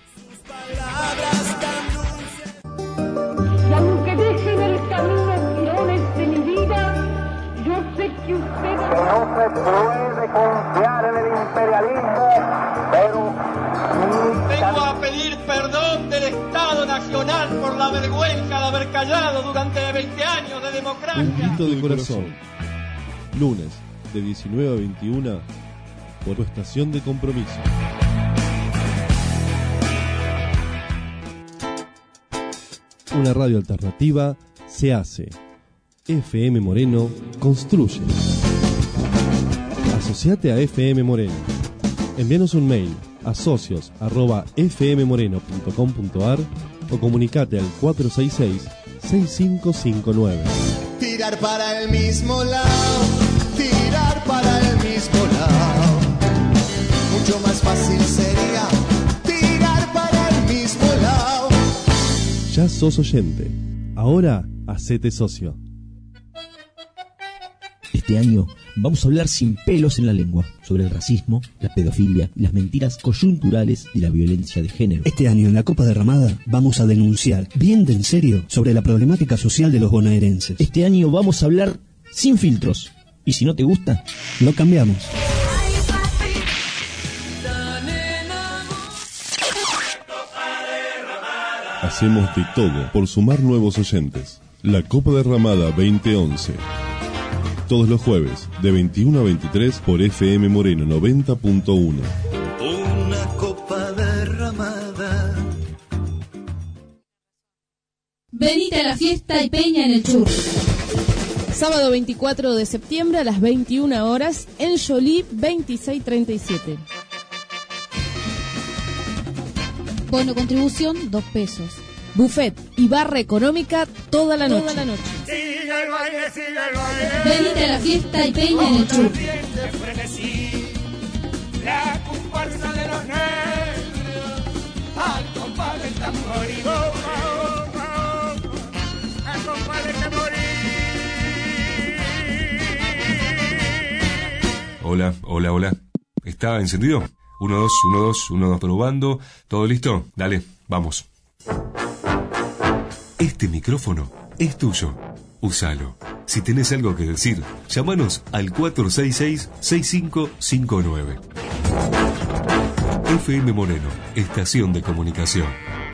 Y aunque dejen el camino girones de mi vida, yo sé que usted... Que no se puede confiar en el imperialismo, pero... Vengo a pedir perdón del Estado Nacional por la vergüenza de haber callado durante veinte años de Un democracia. grito de corazón. Lunes, de diecinueve a veintiuna, por tu estación de compromiso. Una radio alternativa se hace. F M Moreno construye. Asociate a F M Moreno. Envíanos un mail a socios arroba f m moreno punto com punto a r o comunicate al cuatro seis seis, seis cinco cinco nueve. Tirar para el mismo lado, tirar para el mismo lado. Mucho más fácil sería tirar para el mismo lado. Ya sos oyente. Ahora hacete socio. Este año vamos a hablar sin pelos en la lengua sobre el racismo, la pedofilia y las mentiras coyunturales y la violencia de género. Este año en la Copa Derramada vamos a denunciar bien de en serio sobre la problemática social de los bonaerenses. Este año vamos a hablar sin filtros. Y si no te gusta, lo cambiamos. Hacemos de todo por sumar nuevos oyentes. La Copa Derramada veinte once. Todos los jueves, de veintiuno a veintitrés por F M Moreno noventa punto uno. Una copa derramada. Venite a la fiesta y peña en el Churri. Sábado veinticuatro de septiembre a las veintiuna horas en Jolie veintiséis treinta y siete. Bono contribución, dos pesos. Buffet y barra económica toda la noche. Toda la noche. Sigue el baile, sigue el baile. Venite a la fiesta y peña en el Churri. Corriente frenesí, la comparsa de los negros, al compás del tambor y bomba, bomba, bomba, al compás del tambor y... Hola, hola, hola. ¿Está encendido? Uno, dos, uno, dos, uno, dos, probando. ¿Todo listo? Dale, vamos. Este micrófono es tuyo. Úsalo. Si tenés algo que decir, llámanos al cuatro seis seis, seis cinco cinco nueve. F M Moreno, estación de comunicación.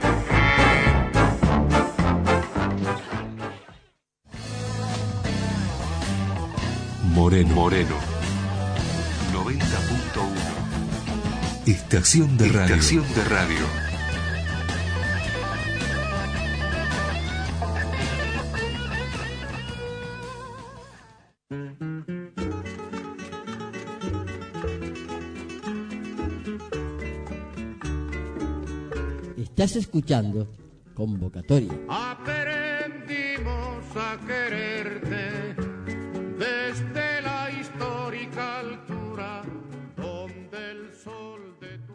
Moreno, Moreno. noventa punto uno. Estación de radio. Estación de radio. Estás escuchando Convocatoria. Aprendimos a quererte desde la histórica altura donde el sol de tu...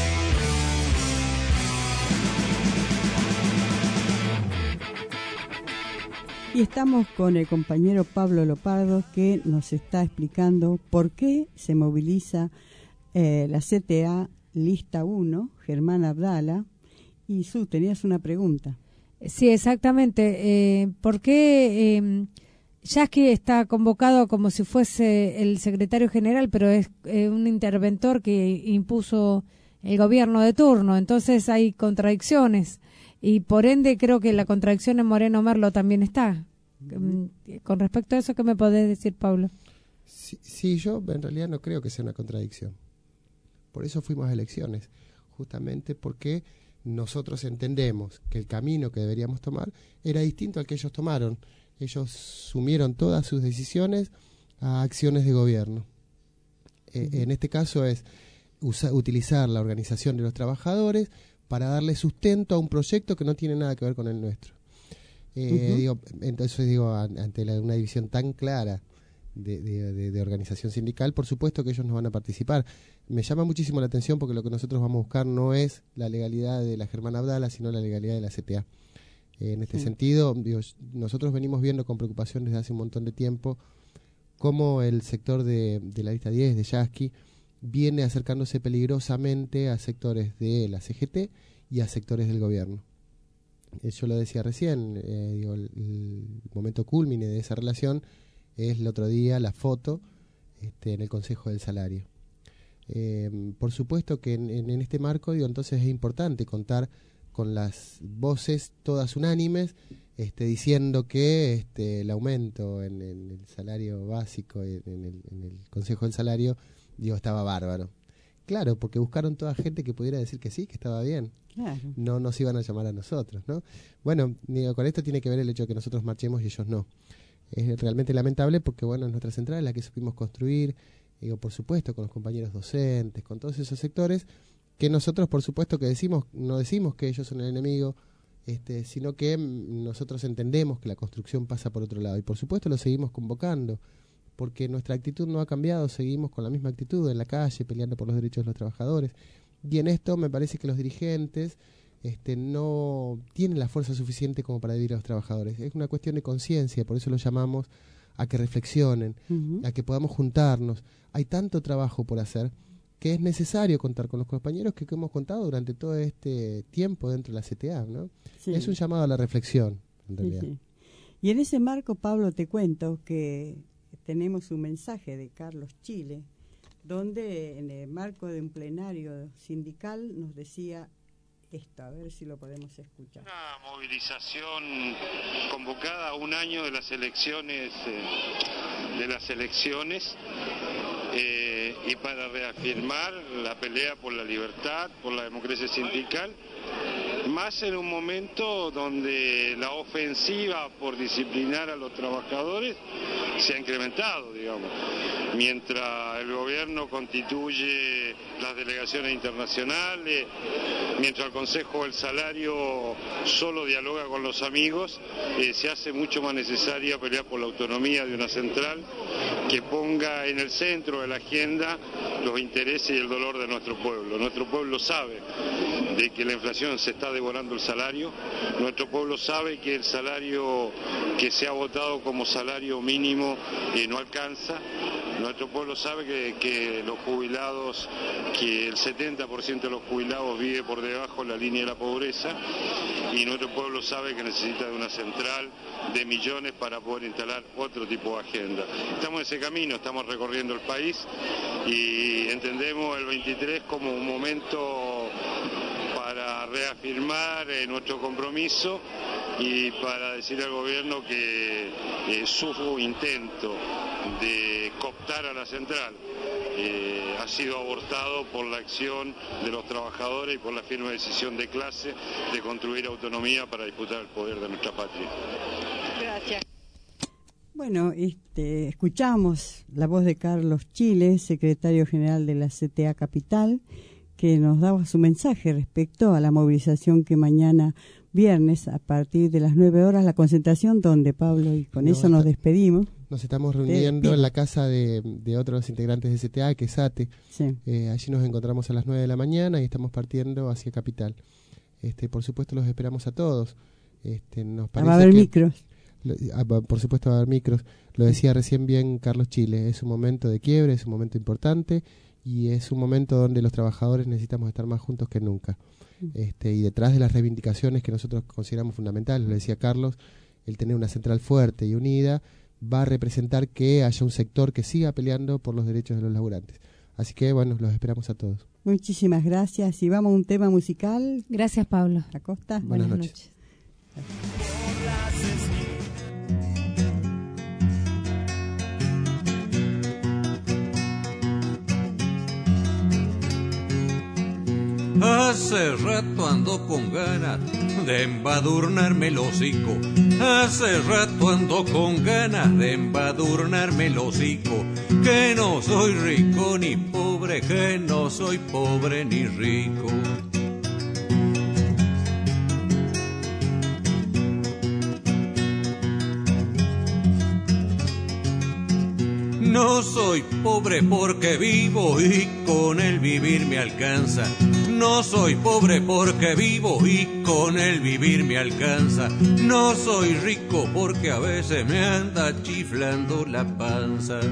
Y estamos con el compañero Pablo Lopardo, que nos está explicando por qué se moviliza eh, la C T A Lista uno, Germán Abdala. Y Su, tenías una pregunta. Sí, exactamente. Eh, ¿Por qué eh, Yasky está convocado como si fuese el secretario general, pero es eh, un interventor que impuso el gobierno de turno? Entonces hay contradicciones. Y por ende creo que la contradicción en Moreno Merlo también está. Mm. Con respecto a eso, ¿qué me podés decir, Pablo? Sí, sí, yo en realidad no creo que sea una contradicción. Por eso fuimos a elecciones, justamente porque nosotros entendemos que el camino que deberíamos tomar era distinto al que ellos tomaron. Ellos sumieron todas sus decisiones a acciones de gobierno. Eh, en este caso es usa, utilizar la organización de los trabajadores para darle sustento a un proyecto que no tiene nada que ver con el nuestro. Eh, uh-huh. digo, entonces digo, ante la, una división tan clara de, de, de, de organización sindical, por supuesto que ellos no van a participar. Me llama muchísimo la atención porque lo que nosotros vamos a buscar no es la legalidad de la Germán Abdala, sino la legalidad de la C T A. Eh, en este sí. sentido, digo, nosotros venimos viendo con preocupación desde hace un montón de tiempo cómo el sector de, de la lista diez, de Yasky, viene acercándose peligrosamente a sectores de la C G T y a sectores del gobierno. Eh, yo lo decía recién, eh, digo, el, el momento culmine de esa relación es el otro día la foto este, en el Consejo del Salario. Eh, por supuesto que en, en, en este marco, digo, entonces es importante contar con las voces todas unánimes, este, diciendo que este, el aumento en, en el salario básico, en, en, el, en el Consejo del Salario, digo, estaba bárbaro. Claro, porque buscaron toda gente que pudiera decir que sí, que estaba bien. Claro. No nos iban a llamar a nosotros, ¿no? Bueno, digo, con esto tiene que ver el hecho de que nosotros marchemos y ellos no. Es realmente lamentable porque, bueno, nuestra central es la que supimos construir, digo, por supuesto, con los compañeros docentes, con todos esos sectores, que nosotros, por supuesto, que decimos, no decimos que ellos son el enemigo, este, sino que nosotros entendemos que la construcción pasa por otro lado. Y, por supuesto, lo seguimos convocando, porque nuestra actitud no ha cambiado, seguimos con la misma actitud en la calle, peleando por los derechos de los trabajadores. Y en esto me parece que los dirigentes este, no tienen la fuerza suficiente como para dividir a los trabajadores. Es una cuestión de conciencia, por eso los llamamos a que reflexionen, uh-huh. a que podamos juntarnos. Hay tanto trabajo por hacer que es necesario contar con los compañeros que, que hemos contado durante todo este tiempo dentro de la C T A, ¿no? Sí. Es un llamado a la reflexión, en realidad. Sí, sí. Y en ese marco, Pablo, te cuento que tenemos un mensaje de Carlos Chile, donde en el marco de un plenario sindical nos decía esto, a ver si lo podemos escuchar. Una movilización convocada a un año de las elecciones, eh, de las elecciones, eh, y para reafirmar la pelea por la libertad, por la democracia sindical, más en un momento donde la ofensiva por disciplinar a los trabajadores se ha incrementado, digamos. Mientras el gobierno constituye las delegaciones internacionales, mientras el Consejo del Salario solo dialoga con los amigos, eh, se hace mucho más necesaria pelear por la autonomía de una central que ponga en el centro de la agenda los intereses y el dolor de nuestro pueblo. Nuestro pueblo sabe de que la inflación se está devorando el salario, nuestro pueblo sabe que el salario que se ha votado como salario mínimo eh, no alcanza, nuestro pueblo sabe que, que los jubilados, que el setenta por ciento de los jubilados vive por debajo de la línea de la pobreza, y nuestro pueblo sabe que necesita de una central de millones para poder instalar otro tipo de agenda. Estamos en ese camino, estamos recorriendo el país y entendemos el veintitrés como un momento para reafirmar eh, nuestro compromiso y para decirle al gobierno que eh, su intento de cooptar a la central eh, ha sido abortado por la acción de los trabajadores y por la firme decisión de clase de construir autonomía para disputar el poder de nuestra patria. Gracias. Bueno, este, escuchamos la voz de Carlos Chile, secretario general de la C T A Capital, que nos daba su mensaje respecto a la movilización que mañana viernes a partir de las nueve horas, la concentración donde, Pablo, y con no, eso nos despedimos. Nos estamos reuniendo en la casa de, de otros integrantes de C T A, que es A T E. Sí. Eh, allí nos encontramos a las nueve de la mañana y estamos partiendo hacia Capital. Este, por supuesto los esperamos a todos. Este, nos parece va a haber que, micros. Lo, ah, por supuesto va a haber micros. Lo decía recién bien Carlos Chile, es un momento de quiebre, es un momento importante y es un momento donde los trabajadores necesitamos estar más juntos que nunca. Este, y detrás de las reivindicaciones que nosotros consideramos fundamentales, lo decía Carlos, el tener una central fuerte y unida va a representar que haya un sector que siga peleando por los derechos de los laburantes. Así que, bueno, los esperamos a todos. Muchísimas gracias. Y vamos a un tema musical. Gracias, Pablo. Acosta. Buenas, Buenas noches. noches. Hace rato ando con ganas de embadurnarme el hocico. Hace rato ando con ganas de embadurnarme el hocico. Que no soy rico ni pobre, que no soy pobre ni rico. No soy pobre porque vivo y con el vivir me alcanza. No soy pobre porque vivo y con el vivir me alcanza. No soy rico porque a veces me anda chiflando la panza.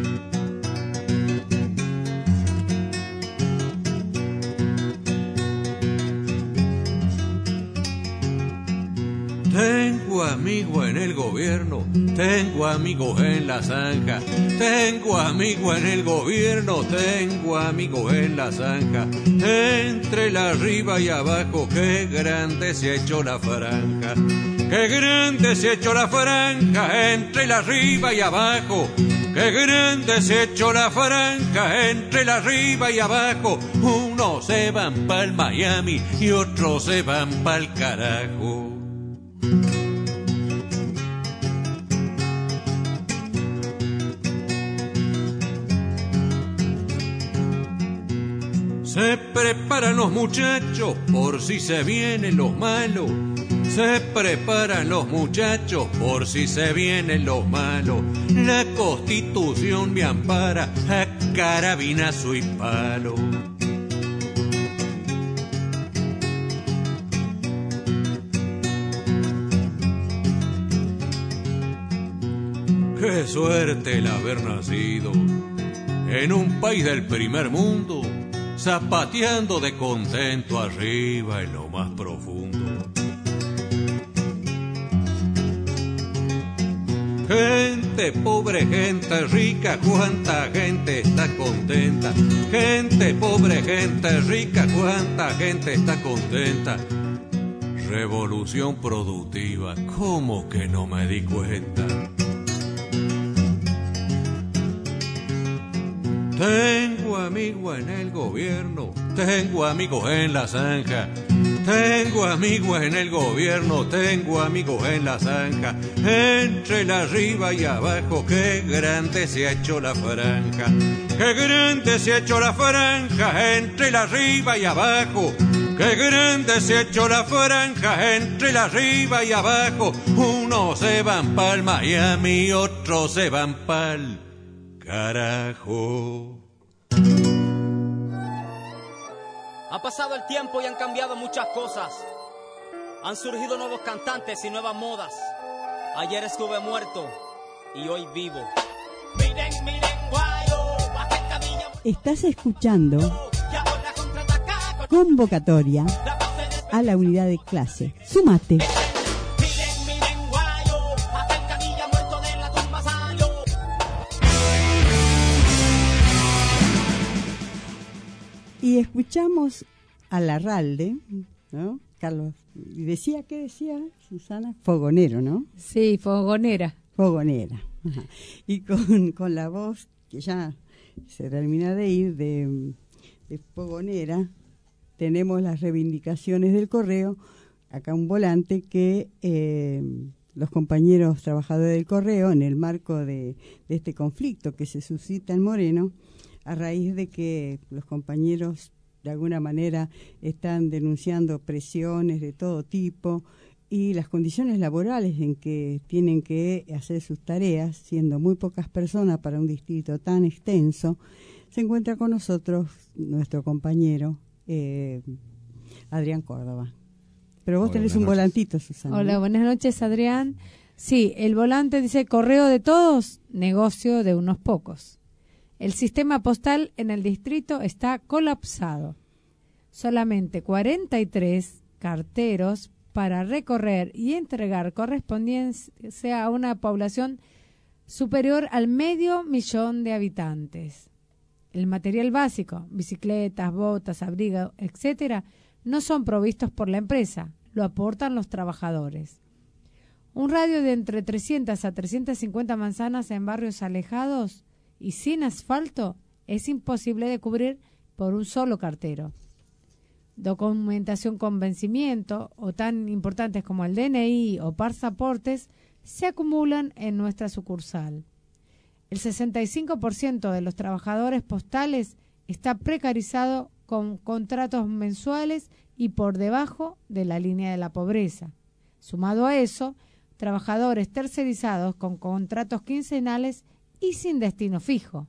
Tengo amigos en el gobierno, tengo amigos en la zanja, tengo amigos en el gobierno, tengo amigos en la zanja. Entre la arriba y abajo, qué grande se ha hecho la franja. Qué grande se ha hecho la franja entre la arriba y abajo. Qué grande se ha hecho la franja entre la arriba y abajo. Unos se van pa'l Miami y otros se van pa'l carajo. Se preparan los muchachos por si se vienen los malos. Se preparan los muchachos por si se vienen los malos. La Constitución me ampara a carabinazo y palo. Qué suerte el haber nacido en un país del primer mundo, zapateando de contento arriba en lo más profundo. Gente pobre, gente rica, cuánta gente está contenta. Gente pobre, gente rica, cuánta gente está contenta. Revolución productiva, ¿cómo que no me di cuenta? Tengo amigos en el gobierno, tengo amigos en la zanja. Tengo amigos en el gobierno, tengo amigos en la zanja. Entre la arriba y abajo, qué grande se ha hecho la franja. Qué grande se ha hecho la franja entre la arriba y abajo. Qué grande se ha hecho la franja entre la arriba y abajo. Unos se van pa'l Miami, otros se van pa'l carajo. Ha pasado el tiempo y han cambiado muchas cosas. Han surgido nuevos cantantes y nuevas modas. Ayer estuve muerto y hoy vivo. Miren, miren, guayo, Estás escuchando Convocatoria a la unidad de clase. Súmate. Y escuchamos a Larralde, ¿no? Carlos, y decía, ¿qué decía Susana? Fogonero, ¿no? Sí, fogonera. Fogonera. Ajá. Y con, con la voz, que ya se termina de ir, de, de Fogonera, tenemos las reivindicaciones del correo, acá un volante que eh, los compañeros trabajadores del correo, en el marco de, de este conflicto que se suscita en Moreno, a raíz de que los compañeros de alguna manera están denunciando presiones de todo tipo y las condiciones laborales en que tienen que hacer sus tareas, siendo muy pocas personas para un distrito tan extenso, se encuentra con nosotros nuestro compañero eh, Adrián Córdoba. Pero vos Hola, tenés un noches. volantito, Susana. Hola, buenas noches, Adrián. Sí, el volante dice correo de todos, negocio de unos pocos. El sistema postal en el distrito está colapsado. Solamente cuarenta y tres carteros para recorrer y entregar correspondencia a una población superior al medio millón de habitantes. El material básico, bicicletas, botas, abrigos, etcétera, no son provistos por la empresa, lo aportan los trabajadores. Un radio de entre trescientas a trescientas cincuenta manzanas en barrios alejados y sin asfalto es imposible de cubrir por un solo cartero. documentación con vencimiento o tan importantes como el D N I o pasaportes se acumulan en nuestra sucursal. El sesenta y cinco por ciento de los trabajadores postales está precarizado con contratos mensuales y por debajo de la línea de la pobreza. Sumado a eso, trabajadores tercerizados con contratos quincenales y sin destino fijo.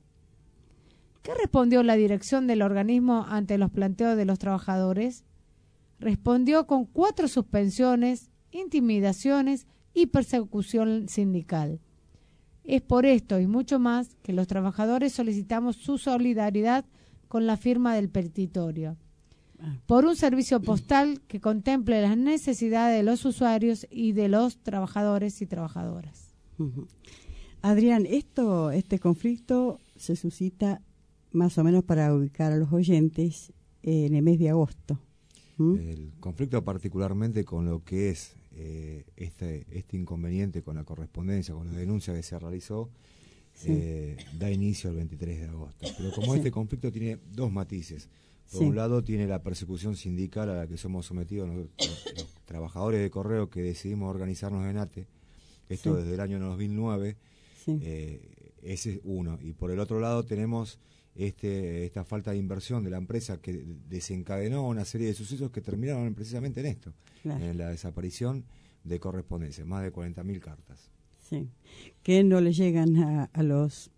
¿Qué respondió la dirección del organismo ante los planteos de los trabajadores? Respondió con cuatro suspensiones, intimidaciones y persecución sindical. Es por esto y mucho más que los trabajadores solicitamos su solidaridad con la firma del petitorio, por un servicio postal que contemple las necesidades de los usuarios y de los trabajadores y trabajadoras. Uh-huh. Adrián, esto, este conflicto se suscita más o menos para ubicar a los oyentes en el mes de agosto. ¿Mm? El conflicto particularmente con lo que es eh, este, este inconveniente con la correspondencia, con la denuncia que se realizó, sí. eh, da inicio el veintitrés de agosto. Pero como sí. este conflicto tiene dos matices. Por sí. un lado tiene la persecución sindical a la que somos sometidos los, los, los trabajadores de correo que decidimos organizarnos en ATE, esto sí. desde el año dos mil nueve, sí. eh, ese es uno. Y por el otro lado tenemos este esta falta de inversión de la empresa que desencadenó una serie de sucesos que terminaron precisamente en esto, claro. en la desaparición de correspondencia, más de cuarenta mil cartas. Sí, que no le llegan a, a los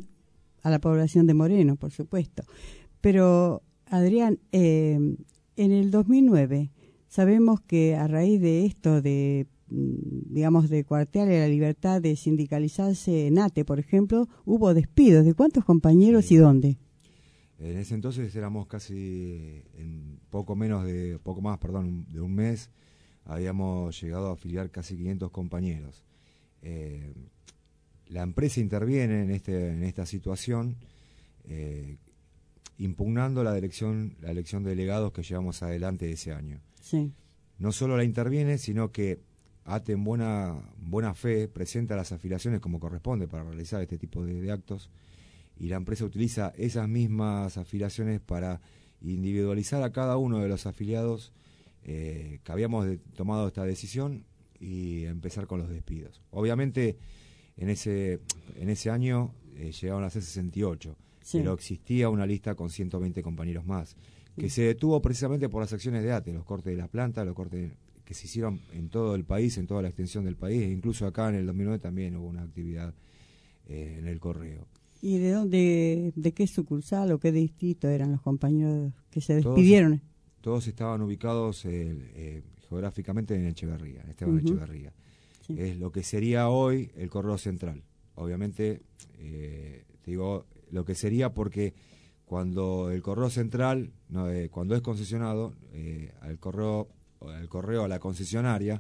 a la población de Moreno, por supuesto. Pero, Adrián, eh, en el dos mil nueve sabemos que a raíz de esto, de digamos, de cuartearle la libertad de sindicalizarse en ATE, por ejemplo, hubo despidos. ¿De cuántos compañeros sí. y dónde? En ese entonces éramos casi, en poco menos de, poco más, perdón, de un mes, habíamos llegado a afiliar casi quinientos compañeros. Eh, la empresa interviene en este en esta situación, eh, impugnando la elección, la elección de delegados que llevamos adelante ese año. Sí. No solo la interviene, sino que ATE en buena, buena fe presenta las afiliaciones como corresponde para realizar este tipo de, de actos, y la empresa utiliza esas mismas afiliaciones para individualizar a cada uno de los afiliados eh, que habíamos de, tomado esta decisión y empezar con los despidos. Obviamente en ese, en ese año eh, llegaron a ser sesenta y ocho, sí. pero existía una lista con ciento veinte compañeros más, que sí. se detuvo precisamente por las acciones de ATE, los cortes de las plantas, los cortes que se hicieron en todo el país, en toda la extensión del país, e incluso acá en el dos mil nueve también hubo una actividad eh, en el correo. ¿Y de dónde, de qué sucursal o qué distrito eran los compañeros que se despidieron? Todos, todos estaban ubicados eh, eh, geográficamente en Echeverría, en Esteban uh-huh. Echeverría. Sí. Es lo que sería hoy el Correo Central. Obviamente, eh, te digo lo que sería porque cuando el Correo Central, no, eh, cuando es concesionado, eh, al correo el correo a la concesionaria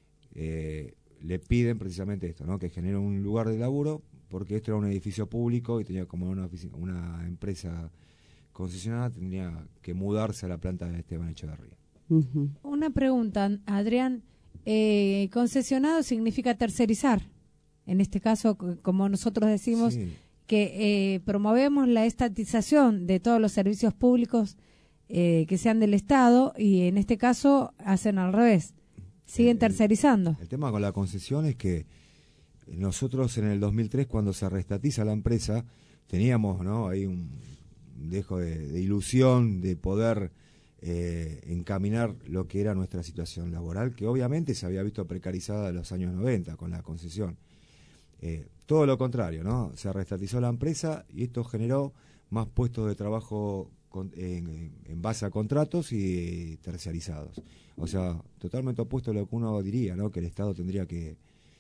eh, le piden precisamente esto, ¿no? Que genere un lugar de laburo, porque esto era un edificio público y tenía como una oficina, una empresa concesionada, tendría que mudarse a la planta de Esteban Echeverría. Uh-huh. Una pregunta, Adrián, eh, concesionado significa tercerizar, en este caso, como nosotros decimos, sí. que eh, promovemos la estatización de todos los servicios públicos Eh, que sean del Estado, y en este caso hacen al revés, siguen el, tercerizando. El, el tema con la concesión es que nosotros en el dos mil tres, cuando se reestatiza la empresa, teníamos, ¿no?, ahí un dejo de, de ilusión de poder eh, encaminar lo que era nuestra situación laboral, que obviamente se había visto precarizada en los años noventa con la concesión. Eh, todo lo contrario, ¿no? Se reestatizó la empresa y esto generó más puestos de trabajo con, en, en base a contratos y terciarizados. O sea, totalmente opuesto a lo que uno diría, ¿no? Que el Estado tendría que,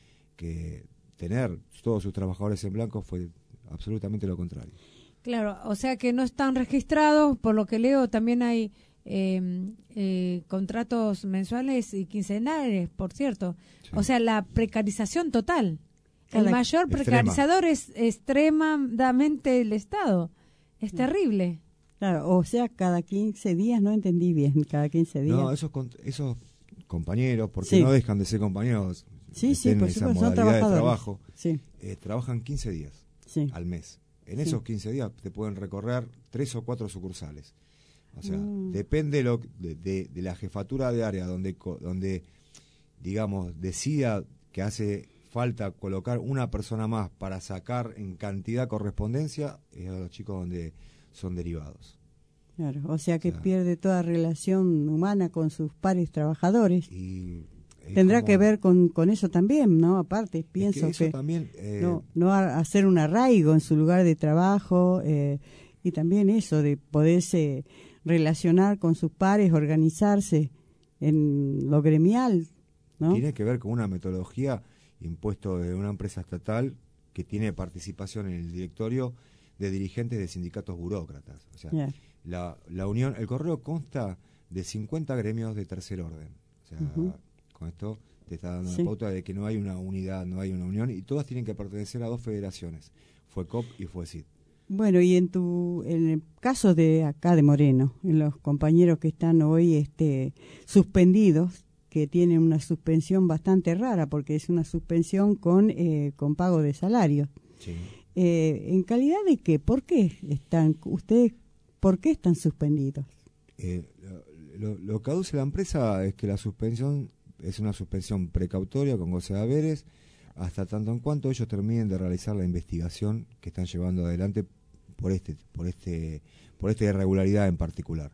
que tener todos sus trabajadores en blanco, fue absolutamente lo contrario. Claro, o sea que no están registrados, por lo que leo también hay eh, eh, contratos mensuales y quincenales, por cierto. Sí. O sea, la precarización total. El mayor precarizador es extremadamente el Estado. Es terrible. Claro, o sea, cada quince días, no entendí bien, cada quince días. No, esos esos compañeros, porque sí. no dejan de ser compañeros, sí, sí, por esa supuesto, modalidad son de trabajo, sí. eh, trabajan quince días sí. al mes. En sí. esos quince días te pueden recorrer tres o cuatro sucursales. O sea, Mm. depende lo, de, de, de la jefatura de área donde, co- donde, digamos, decida que hace falta colocar una persona más para sacar en cantidad correspondencia, es a los chicos donde son derivados. Claro, o sea que pierde toda relación humana con sus pares trabajadores. Tendrá como- que ver con, con eso también, ¿no? Aparte, pienso eso que, también, eh, no, no a- hacer un arraigo en su lugar de trabajo eh, y también eso de poderse relacionar con sus pares, organizarse en lo gremial, ¿no? Tiene que ver con una metodología impuesto de una empresa estatal que tiene participación en el directorio de dirigentes de sindicatos burócratas. O sea, Ya. la, la unión, el correo consta de cincuenta gremios de tercer orden. O sea, Ujú. con esto te está dando Sí. la pauta de que no hay una unidad, no hay una unión, y todas tienen que pertenecer a dos federaciones, FUECOP y FUECID. Bueno, y en tu en el caso de acá de Moreno, en los compañeros que están hoy este suspendidos, que tienen una suspensión bastante rara porque es una suspensión con eh, con pago de salario. Sí. Eh, ¿En calidad de qué? ¿Por qué están ustedes por qué están suspendidos? Eh, lo, lo que aduce la empresa es que la suspensión es una suspensión precautoria con goce de haberes hasta tanto en cuanto ellos terminen de realizar la investigación que están llevando adelante por este por este por esta irregularidad en particular.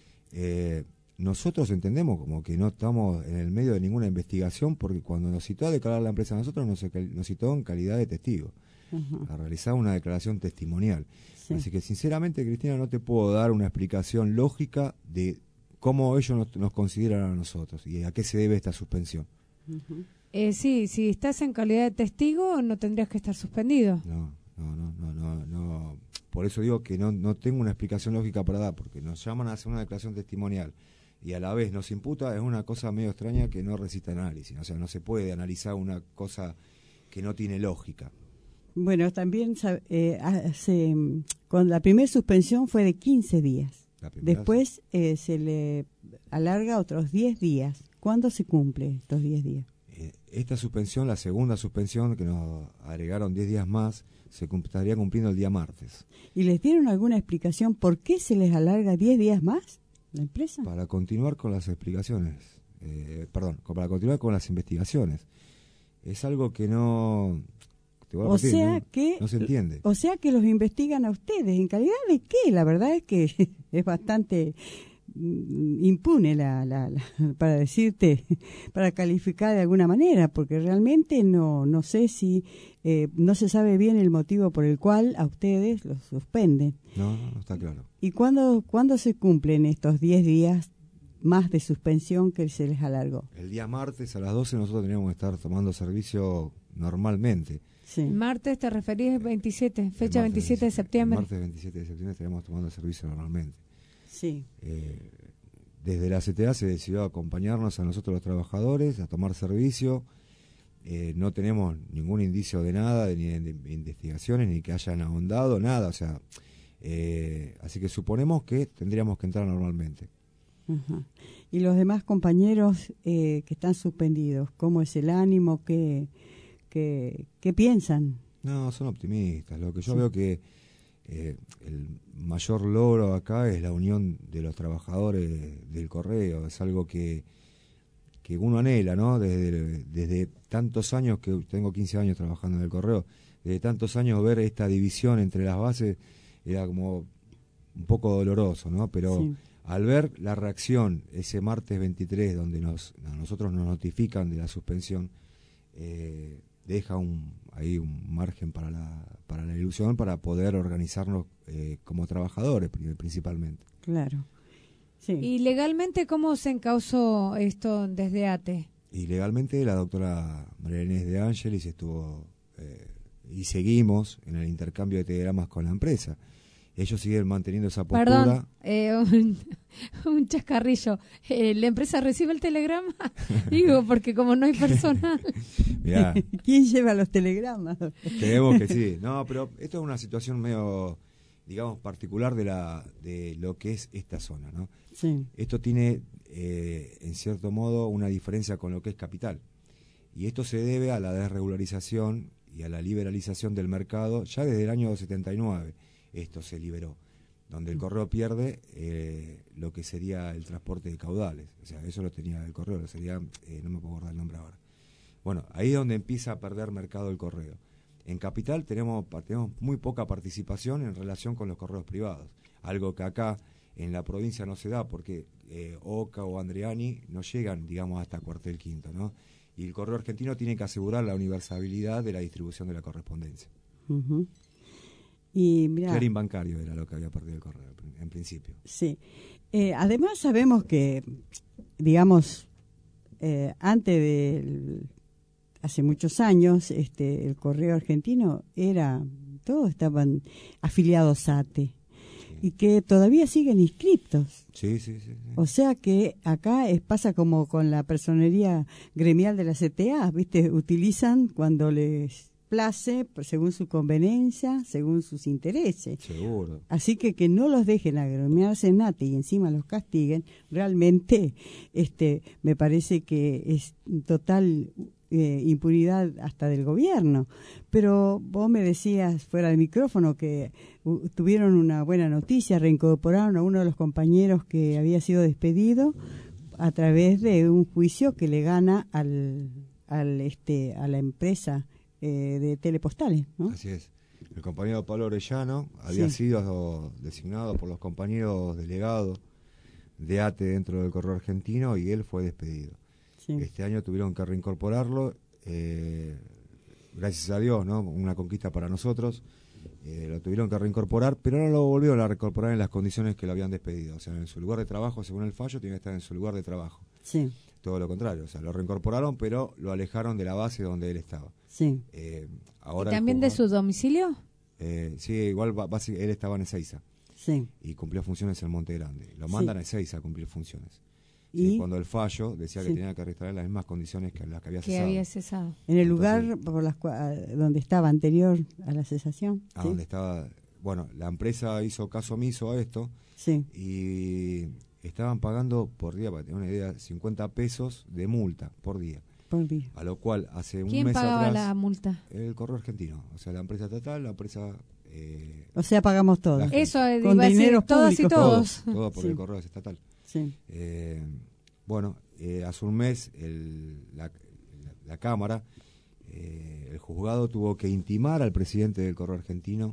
Eh, nosotros entendemos como que no estamos en el medio de ninguna investigación porque cuando nos citó a declarar la empresa a nosotros nos, nos citó en calidad de testigo Ajá. a realizar una declaración testimonial. Sí. Así que sinceramente, Cristina, no te puedo dar una explicación lógica de cómo ellos nos, nos consideran a nosotros y a qué se debe esta suspensión. Ujú. Eh, sí, si estás en calidad de testigo, no tendrías que estar suspendido. No, no, no, no, no, no. Por eso digo que no, no tengo una explicación lógica para dar, porque nos llaman a hacer una declaración testimonial y a la vez nos imputa, es una cosa medio extraña que no resiste análisis. O sea, no se puede analizar una cosa que no tiene lógica. Bueno, también sab- eh, hace, mm, con la primera suspensión fue de quince días. La primera, Después eh, se le alarga otros diez días. ¿Cuándo se cumple estos diez días? Eh, esta suspensión, la segunda suspensión, que nos agregaron diez días más, se cum- estaría cumpliendo el día martes. ¿Y les dieron alguna explicación por qué se les alarga diez días más la empresa? Para continuar con las explicaciones, eh, perdón, co- para continuar con las investigaciones. Es algo que no... Te voy a O repetir, sea no, que no se entiende. O sea que los investigan a ustedes. ¿En calidad de qué? La verdad es que es bastante mm, impune la, la, la- para decirte, para calificar de alguna manera, porque realmente no no sé si eh, no se sabe bien el motivo por el cual a ustedes los suspenden. No, no, no está claro. ¿Y cuándo cuándo se cumplen estos diez días más de suspensión que se les alargó? El día martes a las doce nosotros teníamos que estar tomando servicio normalmente. Sí. Martes te referís veintisiete, fecha El martes veintisiete de septiembre. El martes veintisiete de septiembre estaríamos tomando servicio normalmente. Sí. Eh, desde la C T A se decidió acompañarnos a nosotros los trabajadores, a tomar servicio. Eh, no tenemos ningún indicio de nada, de, ni de, de investigaciones, ni que hayan ahondado, nada. O sea, eh, así que suponemos que tendríamos que entrar normalmente. Ajá. Y los demás compañeros eh, que están suspendidos, ¿cómo es el ánimo? ¿Qué, qué, qué piensan? No, son optimistas. Lo que yo Sí. veo que eh, el mayor logro acá es la unión de los trabajadores del correo. Es algo que, que uno anhela, ¿no? Desde, desde tantos años, que tengo quince años trabajando en el correo, desde tantos años ver esta división entre las bases era como un poco doloroso, ¿no? Pero Sí. al ver la reacción ese martes veintitrés, donde nos, a nosotros nos notifican de la suspensión, eh, deja un, ahí un margen para la, para la ilusión, para poder organizarnos eh, como trabajadores pri- principalmente. Claro. Sí. ¿Y legalmente cómo se encausó esto desde A T E? Y legalmente la doctora María Inés de Ángelis estuvo eh, y seguimos en el intercambio de telegramas con la empresa. Ellos siguen manteniendo esa postura. Perdón, eh, un, un chascarrillo. Eh, ¿La empresa recibe el telegrama? Digo, porque como no hay personal. Mirá, ¿Quién lleva los telegramas? creemos que sí. No, pero esto es una situación medio, digamos, particular de la de lo que es esta zona, ¿no? Sí. Esto tiene, eh, en cierto modo, una diferencia con lo que es capital. Y esto se debe a la desregularización y a la liberalización del mercado ya desde el año setenta y nueve. Esto se liberó. donde el correo pierde eh, lo que sería el transporte de caudales. O sea, eso lo tenía el correo, lo sería, eh, no me puedo acordar el nombre ahora. Bueno, ahí es donde empieza a perder mercado el correo. En Capital tenemos, tenemos muy poca participación en relación con los correos privados, algo que acá en la provincia no se da, porque eh, Oca o Andreani no llegan, digamos, hasta Cuartel Quinto, ¿no? Y el correo argentino tiene que asegurar la universalidad de la distribución de la correspondencia. Uh-huh. Y mirá, Clearing bancario era lo que había perdido el correo, en principio. Sí. Eh, además sabemos que, digamos, eh, antes de, hace muchos años, este, el correo argentino era, todos estaban afiliados a A T E. Y que todavía siguen inscriptos. Sí, sí, sí, sí. O sea que acá es, pasa como con la personería gremial de la C T A, ¿viste? Utilizan cuando les place, según su conveniencia, según sus intereses. Seguro. Así que que no los dejen agremiarse en A T E y encima los castiguen, realmente este me parece que es total eh, impunidad hasta del gobierno. Pero vos me decías fuera del micrófono que uh, tuvieron una buena noticia, reincorporaron a uno de los compañeros que había sido despedido a través de un juicio que le gana al, al este a la empresa Eh, de telepostales, ¿no? Así es. El compañero Pablo Orellano había Sí. sido designado por los compañeros delegados de A T E dentro del correo argentino y él fue despedido. Sí. Este año tuvieron que reincorporarlo, eh, gracias a Dios, ¿no? Una conquista para nosotros. Eh, lo tuvieron que reincorporar, pero no lo volvieron a reincorporar en las condiciones que lo habían despedido. O sea, en su lugar de trabajo, según el fallo, tiene que estar en su lugar de trabajo. Sí. Todo lo contrario, o sea, lo reincorporaron, pero lo alejaron de la base donde él estaba. Sí. Eh, ahora ¿Y también de su domicilio? Eh, sí, igual va, va, él estaba en Ezeiza. Sí. Y cumplió funciones en Monte Grande. Lo mandan Sí. a Ezeiza a cumplir funciones. ¿Y? Sí, cuando el fallo decía Sí. que tenía que restaurar las mismas condiciones que las que había Que cesado. había cesado. En el lugar por las cua- donde estaba anterior a la cesación. A ¿sí? donde estaba. Bueno, la empresa hizo caso omiso a esto. Sí. Y estaban pagando por día, para tener una idea, cincuenta pesos de multa por día. Por día. A lo cual hace un ¿Quién mes pagaba atrás. la multa? El correo argentino. O sea, la empresa estatal, la empresa. Eh, O sea, pagamos todos. la gente. Eso eh, Con iba a decir, dineros todas y públicos. todos. Todo, todo por Sí. el correo estatal. Sí. Eh, bueno, eh, hace un mes el, la, la, la Cámara, eh, el juzgado tuvo que intimar al presidente del correo argentino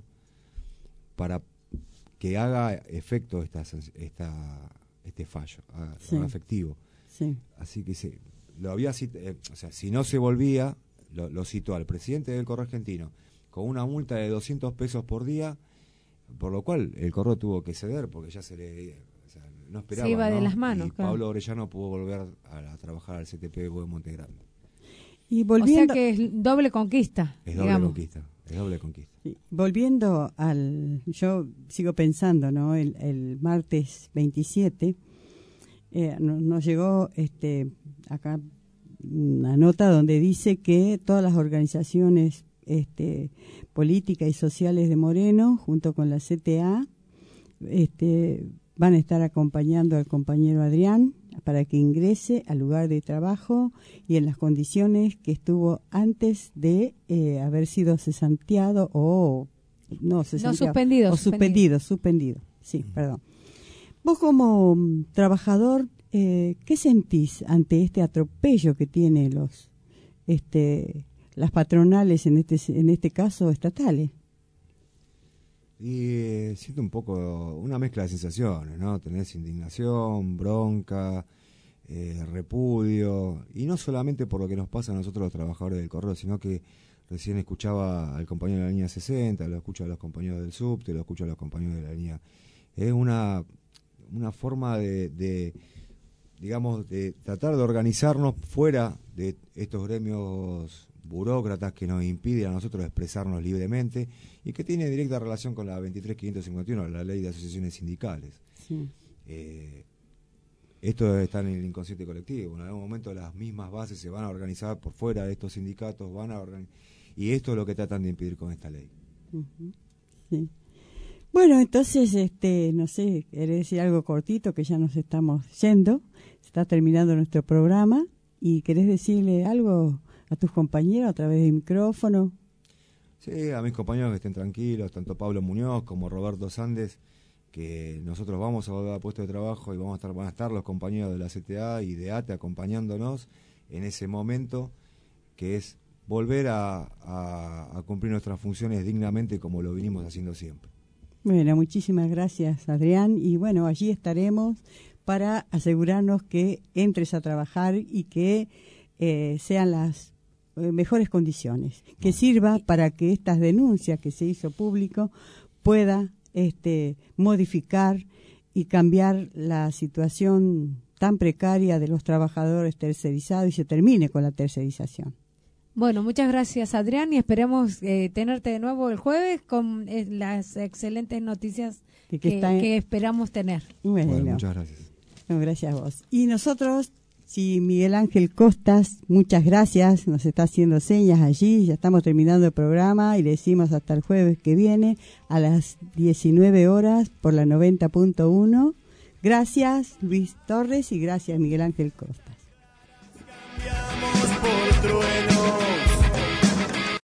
para que haga efecto esta, esta, este fallo, haga, Sí. haga efectivo. Sí. Así que se, lo había cit- eh, o sea, si no se volvía, lo, lo citó al presidente del correo argentino con una multa de doscientos pesos por día, por lo cual el correo tuvo que ceder porque ya se le o sea, no esperaba, Se iba de ¿no? las manos, y claro. Pablo Orellano pudo volver a, a trabajar al C T P de Monte Grande. Y volviendo, O sea que es doble conquista. Es doble digamos. conquista, es doble conquista. sí, volviendo al, yo sigo pensando, ¿no? El, el martes veintisiete eh, no- nos llegó este acá una nota donde dice que todas las organizaciones este, políticas y sociales de Moreno, junto con la C T A, este, van a estar acompañando al compañero Adrián para que ingrese al lugar de trabajo y en las condiciones que estuvo antes de eh, haber sido cesanteado o no, cesanteado, suspendido, o suspendido. suspendido, suspendido, sí, perdón. Vos como mm, trabajador, eh, ¿qué sentís ante este atropello que tiene los, este, las patronales en este en este caso estatales? Y eh, siento un poco una mezcla de sensaciones, ¿no? Tenés indignación, bronca, eh, repudio, y no solamente por lo que nos pasa a nosotros los trabajadores del correo, sino que recién escuchaba al compañero de la línea sesenta, lo escucho a los compañeros del subte, lo escucho a los compañeros de la línea. Es una, una forma de, de, digamos, de tratar de organizarnos fuera de estos gremios burócratas que nos impiden a nosotros expresarnos libremente y que tiene directa relación con la veintitrés quinientos cincuenta y uno, la ley de asociaciones sindicales. Sí. Eh, esto está en el inconsciente colectivo. En algún momento las mismas bases se van a organizar por fuera de estos sindicatos, van a organi- y esto es lo que tratan de impedir con esta ley. Ujú, sí. Bueno, entonces, este, no sé, querés decir algo cortito que ya nos estamos yendo, se está terminando nuestro programa y querés decirle algo a tus compañeros a través del micrófono. Sí, a mis compañeros que estén tranquilos, tanto Pablo Muñoz como Roberto Sández, que nosotros vamos a volver a puesto de trabajo y vamos a estar, van a estar los compañeros de la C T A y de A T E acompañándonos en ese momento, que es volver a, a, a cumplir nuestras funciones dignamente como lo vinimos haciendo siempre. Bueno, muchísimas gracias, Adrián, y bueno, allí estaremos para asegurarnos que entres a trabajar y que eh, sean las eh, mejores condiciones, que sirva para que estas denuncias que se hizo público pueda este, modificar y cambiar la situación tan precaria de los trabajadores tercerizados y se termine con la tercerización. Bueno, muchas gracias, Adrián, y esperemos eh, tenerte de nuevo el jueves con eh, las excelentes noticias que, que, en... que esperamos tener. Bueno, bueno, muchas gracias. No, gracias a vos. Y nosotros, si Miguel Ángel Costas, muchas gracias, nos está haciendo señas allí, ya estamos terminando el programa y le decimos hasta el jueves que viene a las diecinueve horas por la noventa punto uno. Gracias, Luis Torres, y gracias, Miguel Ángel Costas. Cambiamos por trueno.